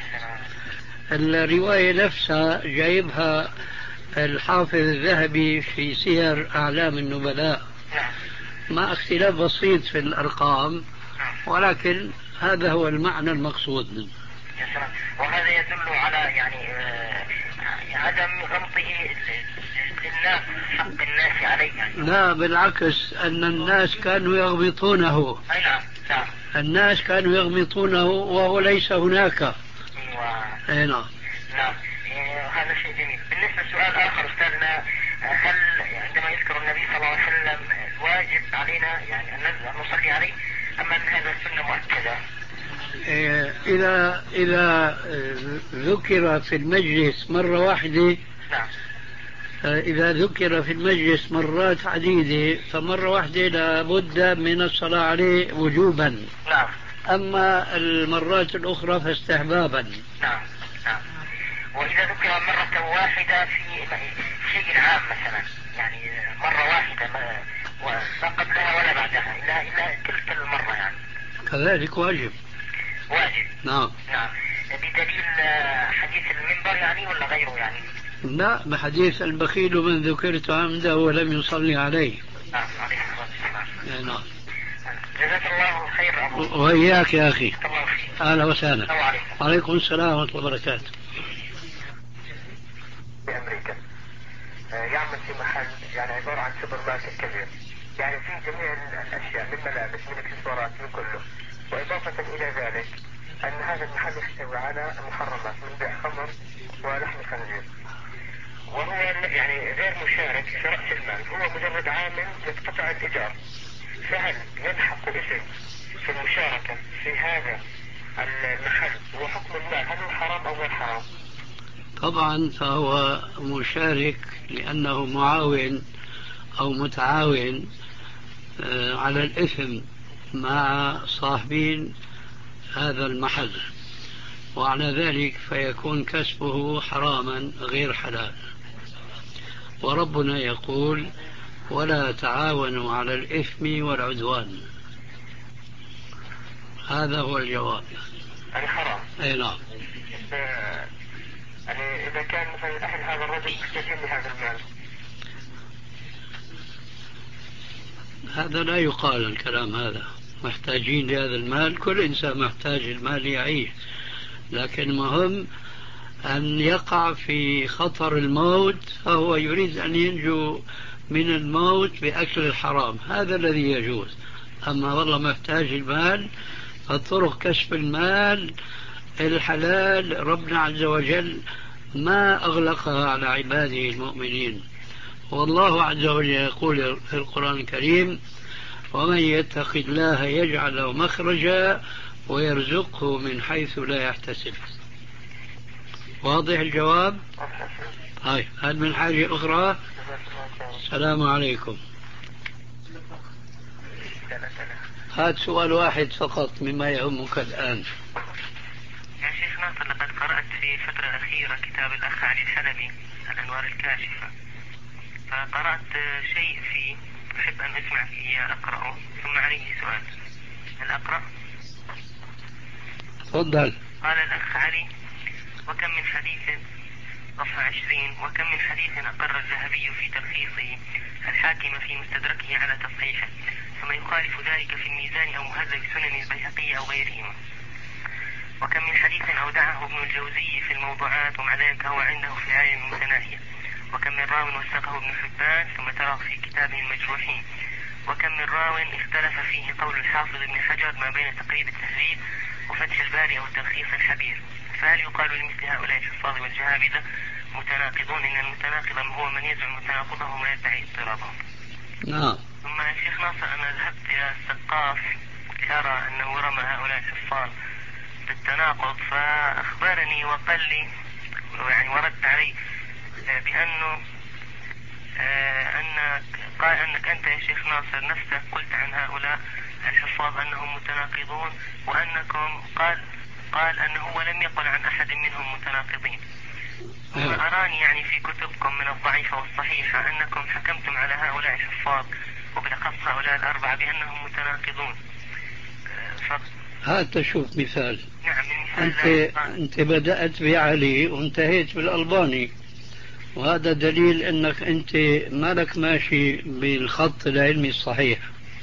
الرواية نفسها جايبها الحافظ الذهبي في سير أعلام النبلاء مع اختلاف بسيط في الأرقام، ولكن هذا هو المعنى المقصود منه. وهذا يدل على يعني عدم غمطه للناس حق الناس عليه يعني. لا بالعكس، أن الناس كانوا يغبطونه. أي نعم. نعم. الناس كانوا يغبطونه وهو ليس هناك. أيوة. نعم. نعم. هذا شيء جميل. بالنسبة لسؤال آخر أستاذنا، هل عندما يذكر النبي صلى الله عليه وسلم واجب علينا يعني أن نصلي عليه أم أن هذا سنة مؤكدة؟ إذا إذا ذكر في المجلس مرة واحدة. نعم. إذا ذكر في المجلس مرات عديدة فمرة واحدة لابد من الصلاة عليه وجوبا. نعم. أما المرات الأخرى فاستحبابا. نعم. نعم. وإذا ذكر مرة واحدة في شيء عام مثلا يعني مرة واحدة ما قبلها ولا بعدها إلا إلا تلك المرة يعني كذلك واجب. واجب. نعم. نعم. بدليل حديث المنبر يعني ولا غيره يعني؟ لا، بحديث البخيل من ذكرت عمده ولم يصلي عليه. نعم عليه الصلاة والسلام. نعم. جزاك الله خير أبو. وإياك يا أخي. الله فيك. أهلا وسهلا. وعليكم. وعليكم السلام ورحمة الله وبركاته. في أمريكا يعمل في محل يعني عبارة عن سوبر ماركت كبير، يعني فيه جميع الأشياء من ملابس من اكسسوارات من كله، وإضافة إلى ذلك أن هذا المحل يحتوي على محرمات من بيع خمر ولحم خنزير، وهو يعني غير مشارك في رأس المال، هو مجرد عامل يقتطع الإيجار. فهل يلحق اسم في المشاركة في هذا المحل وحكم المال هل هو حرام أو غير حرام؟ طبعا فهو مشارك لأنه معاون أو متعاون على الإثم مع صاحبين هذا المحل، وعلى ذلك فيكون كسبه حراما غير حلال. وربنا يقول ولا تعاونوا على الإثم والعدوان. هذا هو الجواب. يعني حرام. أي نعم. يعني إذا كان مثلا أهل هذا الرجل محتاجين لهذا المال. هذا لا يقال الكلام هذا، محتاجين لهذا المال، كل إنسان محتاج المال يعيش، لكن مهم أن يقع في خطر الموت فهو يريد أن ينجو من الموت بأكل الحرام، هذا الذي يجوز. أما والله محتاج المال، فطرق كسب المال الحلال ربنا عز وجل ما أغلقها على عباده المؤمنين. والله عز وجل يقول في القرآن الكريم ومن يتق الله يجعل له مخرجا ويرزقه من حيث لا يحتسب. واضح الجواب؟ هاي هل من حاجة أخرى؟ السلام عليكم. هذا سؤال واحد فقط مما يهمك الآن. يا شيخ ناصر، لقد قرأت في الفترة الأخيرة كتاب الأخ علي الحلبي الأنوار الكاشفة، فقرأت شيء فيه أحب أن أسمع فيه أقرأه ثم عليه سؤال. هل أقرأ؟ تفضل. قال الأخ علي وكم من حديث صفحة عشرين وكم من حديث أقر الذهبي في تلخيصه الحاكم في مستدركه على تصحيحه، ثم يخالف ذلك في الميزان أو مهذب سنن البيهقي أو غيرهما. وكم من حديث أودعه ابن الجوزي في الموضوعات ومع ذلك هو عنده في العالم المتناهية. وكم من راو وثقه ابن حبان ثم تراه في كتابه المجروحين. وكم من راو اختلف فيه قول الحافظ ابن حجر ما بين تقريب التهذيب وفتح الباري أو تلخيص الحبير. فهل يقال لمثل هؤلاء الحفاظ والجهابذة متناقضون إن المتناقض هو من يزعم تناقضه ويدعي اضطرابه؟ نعم. ثم يا شيخ ناصر، أنا ذهبت إلى السقاف لأرى أنه رمى هؤلاء الحفاظ بالتناقض، فأخبرني وقال لي يعني ورد علي بأنه آه أنك قال أنك أنت يا شيخ ناصر نفسك قلت عن هؤلاء الحفاظ أنهم متناقضون، وأنكم قال قال أنه هو لم يقل عن أحد منهم متناقضين. وأراني يعني في كتبكم من الضعيفة والصحيحة أنكم حكمتم على هؤلاء الحفاظ وبالأخص هؤلاء الأربعة بأنهم متناقضون. ف... هات شوف مثال. نعم. أنت, أنت بدأت بعلي وانتهيت بالألباني، وهذا دليل أنك أنت مالك ماشي بالخط العلمي الصحيح.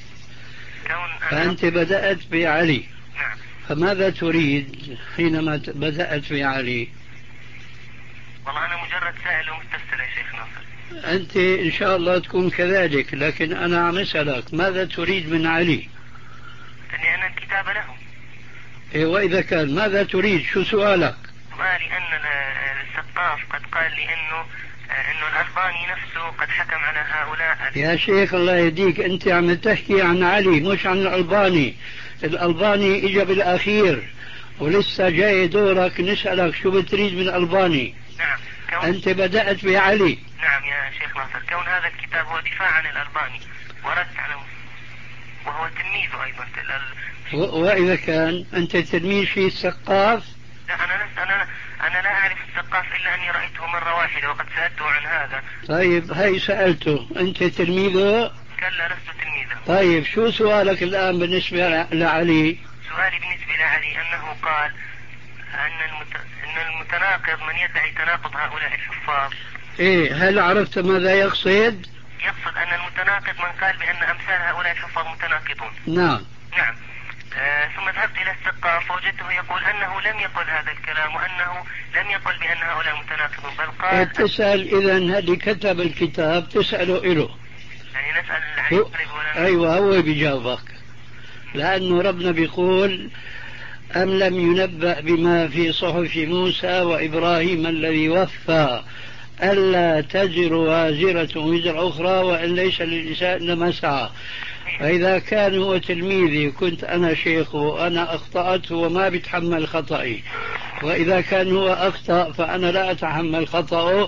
فأنت بدأت بعلي. نعم. فماذا تريد حينما بدأت بعلي؟ والله أنا مجرد سائل ومستفسر يا شيخ ناصر. أنت إن شاء الله تكون كذلك، لكن أنا عم أسألك ماذا تريد من علي؟ أني أنا الكتاب له. إيه، وإذا كان ماذا تريد؟ شو سؤالك؟ سؤالي أن السقاف قد قال لي أنه أنه الألباني نفسه قد حكم على هؤلاء. يا شيخ الله يهديك، أنت عم تحكي عن علي مش عن الألباني. الألباني إجا بالأخير ولسه جاي دورك نسألك شو بتريد من الألباني. نعم. أنت بدأت بعلي. نعم يا شيخ ناصر، كون هذا الكتاب هو دفاع عن الألباني ورد على وهو تلميذه أيضا. و... وإذا كان أنت تلميذ في السقاف؟ لا، أنا لست أنا أنا لا أعرف السقاف إلا أني رأيته مرة واحدة وقد سألته عن هذا. طيب هاي سألته، أنت تلميذه؟ كلا لست تلميذه. طيب شو سؤالك الآن بالنسبة لعلي؟ سؤالي بالنسبة لعلي أنه قال أن, المت... أن المتناقض من يدعي تناقض هؤلاء الحفاظ. إيه، هل عرفت ماذا يقصد؟ يقصد أن المتناقض من قال بأن أمثال هؤلاء الحفاظ متناقضون. نعم. نعم. آه ثم ذهبت إلى السقاف فوجدته يقول أنه لم يقل هذا الكلام، وأنه لم يقل بأن هؤلاء متناقضون، بل قال. إيه، تسأل إذن هذه كتب الكتاب تسأله إله. يعني نسأل هو... أيوة هو بيجاوبك، لأنه ربنا بيقول أم لم ينبأ بما في صحف موسى وإبراهيم الذي وفى ألا تزر وازرة وزر أخرى وإن ليس للإنسان إلا ما سعى. فإذا كان هو تلميذي كنت أنا شيخه وأنا أخطأت وما بتحمل خطئي، وإذا كان هو أخطأ فأنا لا أتحمل خطأه،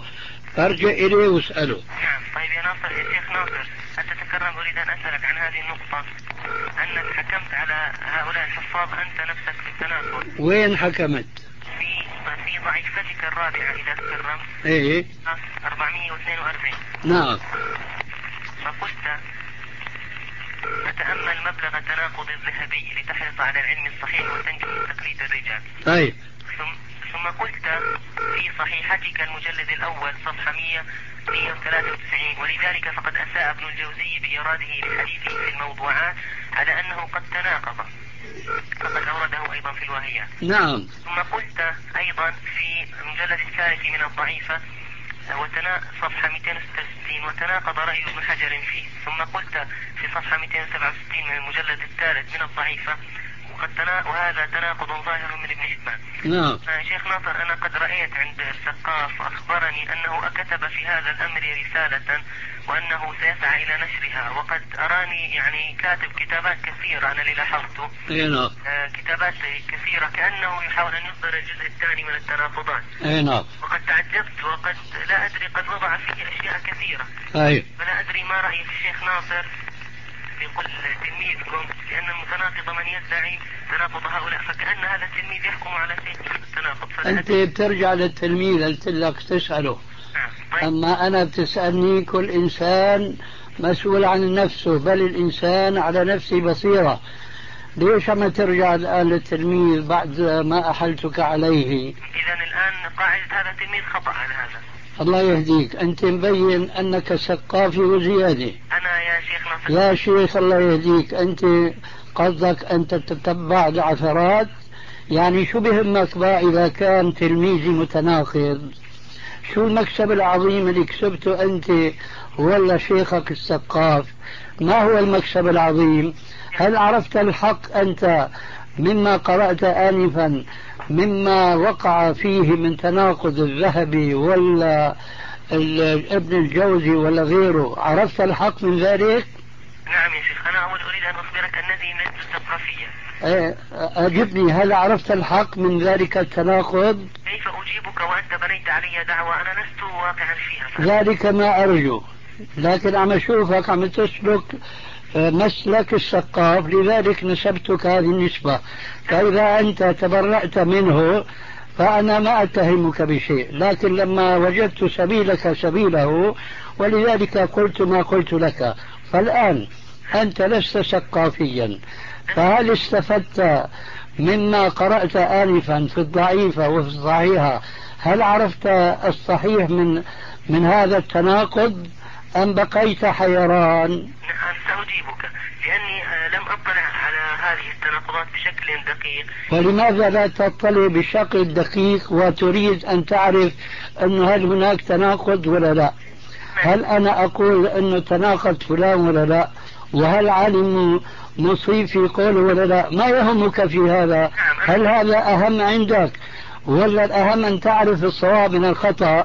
ارجع اليه واساله. نعم. طيب يا ناصر، يا شيخ ناصر، أتتكرم أريد أن أسألك عن هذه النقطة، أنك حكمت على هؤلاء الحفاظ أنت نفسك بالتناقض. وين حكمت؟ في في ضعيفتك الرابعة إذا تكرمت. ايه أربعمائة واثنين وأربعين. نعم. فقلت: نتأمل مبلغ التناقض الذهبي لتحرص على العلم الصحيح وتنجو من تقليد الرجال. طيب. ثم ثم قلت في صحيحتك المجلد الأول صفحة مئة وثلاثة وتسعين: ولذلك فقد أساء ابن الجوزي بإراده لحديثه في الموضوعات على أنه قد تناقض، فقد أورده أيضا في الواهيات. نعم. ثم قلت أيضا في المجلد الثالث من الضعيفة وتنا صفحة مئتين وستة وستين: وتناقض رأي ابن حجر فيه. ثم قلت في صفحة مئتين وسبعة وستين من المجلد الثالث من الضعيفة: وقد تنا... وهذا تناقض ظاهر من ابن حبان. نعم. شيخ ناصر، أنا قد رأيت عند الثقاف أخبرني أنه كتب في هذا الأمر رسالة وأنه سيسعى إلى نشرها، وقد أراني يعني كاتب كتابات كثيرة أنا اللي لاحظته. نعم. آه كتابات كثيرة كأنه يحاول أن يصدر الجزء الثاني من التناقضات. نعم. وقد تعجبت وقد لا أدري قد وضع فيه أشياء كثيرة. أي. فلا أدري ما رأيك الشيخ ناصر في قول تلميذكم لأن المتناقض من يدعي تناقض هؤلاء، فكأن هذا التلميذ يحكم على شيء التناقض. أنت بترجع للتلميذ قلت لك تسأله. طيب. أما أنا بتسألني، كل إنسان مسؤول عن نفسه، بل الإنسان على نفسه بصيرة. ليش ما ترجع الآن للتلميذ بعد ما أحلتك عليه؟ إذا الآن قاعدة هذا التلميذ خطأ على هذا. الله يهديك، أنت مبين أنك سقافي وزيادة. أنا يا شيخ ناصر. يا شيخ الله يهديك، أنت قصدك أنت تتبع العثرات، يعني شو بهمك بقى إذا كان تلميذي متناقض؟ شو المكسب العظيم اللي كسبته أنت ولا شيخك السقاف؟ ما هو المكسب العظيم؟ هل عرفت الحق أنت مما قرأت آنفا مما وقع فيه من تناقض الذهبي ولا ابن الجوزي ولا غيره؟ عرفت الحق من ذلك؟ نعم يا شيخ، أنا أول أريد أن أخبرك أنني لست ثقافيا. أجبني، هل عرفت الحق من ذلك التناقض؟ كيف أجيبك وأنت بنيت علي دعوة أنا لست واقعا فيها؟ ذلك ما أرجو، لكن عم أشوفك عم تسلك مسلك السقاف، لذلك نسبتك هذه النسبة. فإذا أنت تبرأت منه فأنا ما أتهمك بشيء، لكن لما وجدت سبيلك سبيله ولذلك قلت ما قلت لك. فالآن أنت لست سقافيا، فهل استفدت مما قرأت آنفا في الضعيفة وفي الصحيحة؟ هل عرفت الصحيح من من هذا التناقض أم بقيت حيران؟ نعم سأجيبك، لأني لم أطلع على هذه التناقضات بشكل دقيق. ولماذا لا تطلع بشكل دقيق وتريد أن تعرف أن هل هناك تناقض ولا لا؟ هل أنا أقول أنه تناقض فلان ولا لا؟ وهل علم مصيب في قوله ولا لا؟ ما يهمك في هذا؟ هل هذا أهم عندك ولا الأهم أن تعرف الصواب من الخطأ؟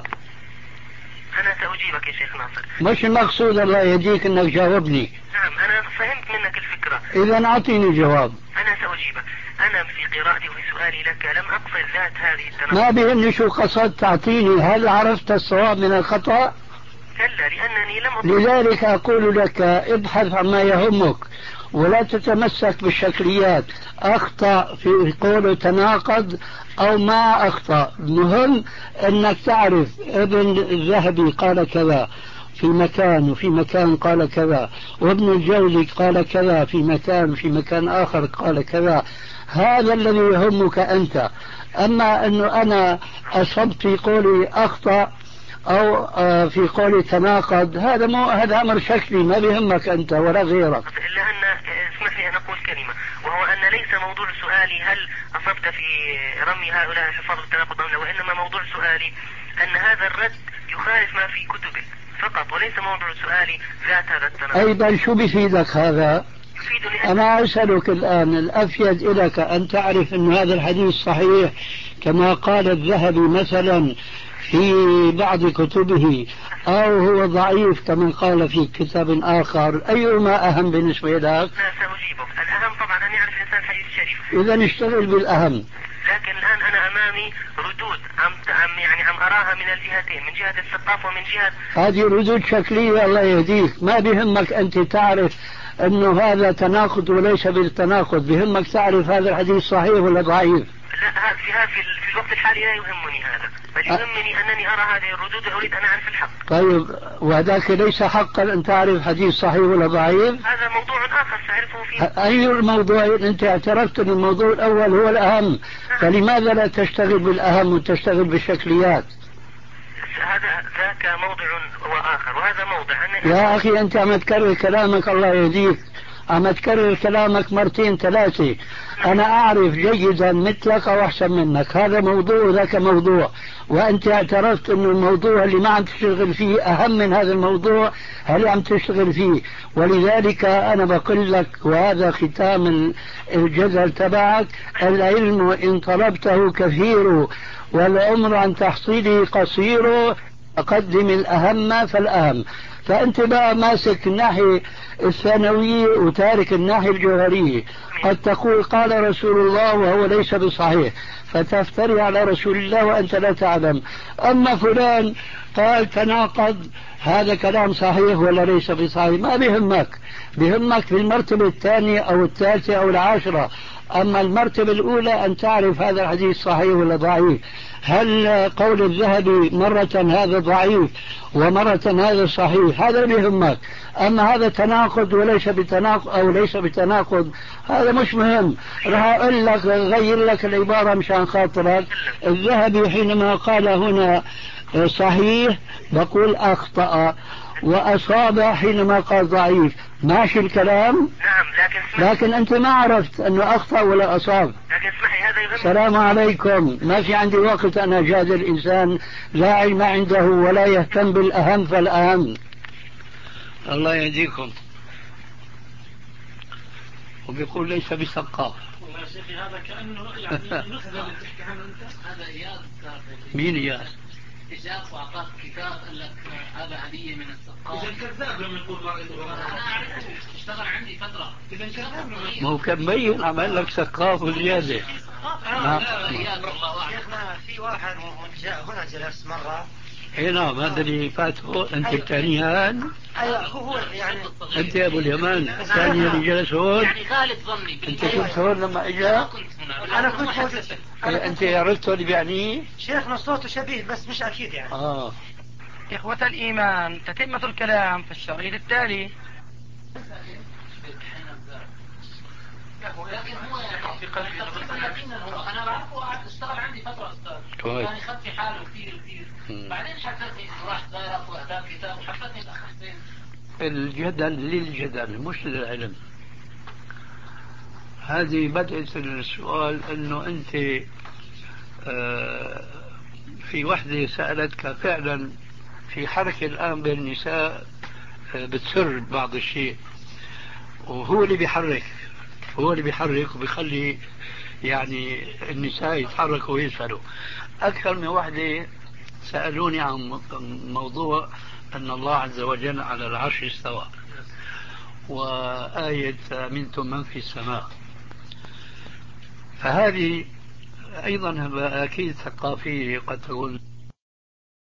أنا سأجيبك يا شيخ ناصر. مش المقصود الله يهديك أنك جاوبني. نعم أنا فهمت منك الفكرة. إذا أعطيني جواب. أنا سأجيبك. أنا في قراءتي وفي سؤالي لك لم أقصد ذات هذه التناقض. ما بيهمني شو قصدت، تعطيني هل عرفت الصواب من الخطأ؟ كلا، لأنني لم أطلع. لذلك أقول لك ابحث عما يهمك ولا تتمسك بالشكليات. أخطأ في قوله تناقض أو ما أخطأ، المهم أنك تعرف ابن الذهبي قال كذا في مكان وفي مكان قال كذا، وابن الجوزي قال كذا في مكان في مكان آخر قال كذا. هذا الذي يهمك أنت. أما أنه أنا أصبت في قولي أخطأ أو في قولي تناقض، هذا مو هذا أمر شكلي ما بيهمك أنت ولا غيرك. إلا أن اسمح لي أن أقول كلمة، وهو أن ليس موضوع سؤالي هل أصبت في رمي هؤلاء الحفاظ بالتناقض أم لا، وإنما موضوع سؤالي أن هذا الرد يخالف ما في كتبه فقط، وليس موضوع سؤالي ذات هذا التناقض. أيضا شو بيفيدك هذا؟ أنا أسألك الآن، الأفيد لك أن تعرف أن هذا الحديث صحيح كما قال الذهبي مثلا في بعض كتبه، أو هو ضعيف كما قال في كتاب آخر؟ أيهما أهم بالنسبة لك؟ لا سأجيبك. الأهم طبعا أن يعرف الإنسان الحديث الشريف. إذا نشتغل بالأهم. لكن الآن أنا أمامي ردود عم عم يعني عم أراها من الجهتين، من جهة الثقافة ومن جهة هذه ردود شكلية. الله يهديك، ما بهمك أنت تعرف أنه هذا تناقض وليس بالتناقض، بهمك تعرف هذا الحديث صحيح ولا ضعيف. لا، في هذا في, في الوقت الحالي لا يهمني هذا، بل يهمني أنني أرى هذه الردود وأريد أن أعرف الحق. طيب، وهذاك ليس حقا أن تعرف حديث صحيح ولا ضعيف؟ هذا موضوع آخر سأعرفه فيه. أي الموضوع؟ أنت اعترفت أن الموضوع الأول هو الأهم، فلماذا لا تشتغل بالأهم وتشتغل بالشكليات؟ هذا ذاك موضع وآخر، وهذا موضع. يا أخي أنت عم تكرر كلامك، الله يهديك، عم تكرر كلامك مرتين ثلاثة. أنا أعرف جيدا مثلك أو أحسن منك، هذا موضوع وذاك موضوع، وأنت اعترفت أن الموضوع اللي ما عم تشتغل فيه أهم من هذا الموضوع اللي عم تشتغل فيه. ولذلك أنا بقول لك، وهذا ختام الجدل تبعك: العلم إن طلبته كثير والعمر عن تحصيله قصير، أقدم الأهم فالأهم. فأنت بقى ماسك الناحية الثانوية وتارك الناحية الجوهرية. قد تقول قال رسول الله وهو ليس بصحيح، فتفتري على رسول الله وأنت لا تعلم. أما فلان قال تناقض، هذا كلام صحيح ولا ليس بصحيح، ما بهمك، بهمك في المرتبة الثانية أو الثالثة أو العاشرة. أما المرتبة الأولى أن تعرف هذا الحديث صحيح ولا ضعيف. هل قول الذهبي مرة هذا ضعيف ومرة هذا صحيح، هذا اللي بيهمك. أما هذا تناقض وليس بتناقض أو ليس بتناقض، هذا مش مهم. راح أقول لك غير لك العبارة مشان خاطرك. الذهبي حينما قال هنا صحيح بقول أخطأ، وأصاب حينما قال ضعيف. ماشي الكلام؟ نعم، لكن لكن أنت ما عرفت أنه أخطأ ولا أصاب. لكن اسمحي، هذا يهم. السلام عليكم، ما في عندي وقت أنا جادل إنسان لا علم عنده ولا يهتم بالأهم فالأهم. الله يهديكم. وبيقول ليس بثقاف. والله يا شيخي هذا كأنه يعني نخبة اللي بتحكي عنه أنت. هذا إياس. مين إياس؟ إياس وأعطاك كتاب قال لك هذا هدية من الثقاف. إذا كذاب لما يقول أنا أعرفه، اشتغل عندي فترة. إذا كذاب ما هو كان مبين عمل لك ثقاف وزيادة. شيخنا في واحد جاء هنا جلس مرة. اي نعم، هذا اللي فاته. انت الثانيان. ايوه هو يعني انت يا ابو اليمان الثاني اللي جلس هون. يعني غالب ظني. انت كنت هون لما اجا؟ انا كنت موجود. انت عرفته اللي بيعنيه؟ شيخنا صوته شبيه بس مش اكيد يعني. اه إخوة الإيمان، تتمة الكلام في الشريط التالي. لكن هو يعني تقريبا يقينا هو انا بعرفه، اشتغل عندي فتره استاذ، يعني خد في حاله كثير كثير. بعدين حدثني انه راح داير واهداف كتاب وحدثني الاخ حسين. الجدل للجدل مش للعلم. هذه بدأت السؤال انه انت آه في وحدة سألتك فعلا في حركة الآن بين النساء آه بتسر بعض الشيء، وهو اللي بيحرك هو اللي بيحرك وبيخلي يعني النساء يتحركوا ويسألوا. أكثر من واحدة سألوني عن موضوع أن الله عز وجل على العرش استوى، وآية أمنتم من في السماء. فهذه أيضا أكيد ثقافية قد تكون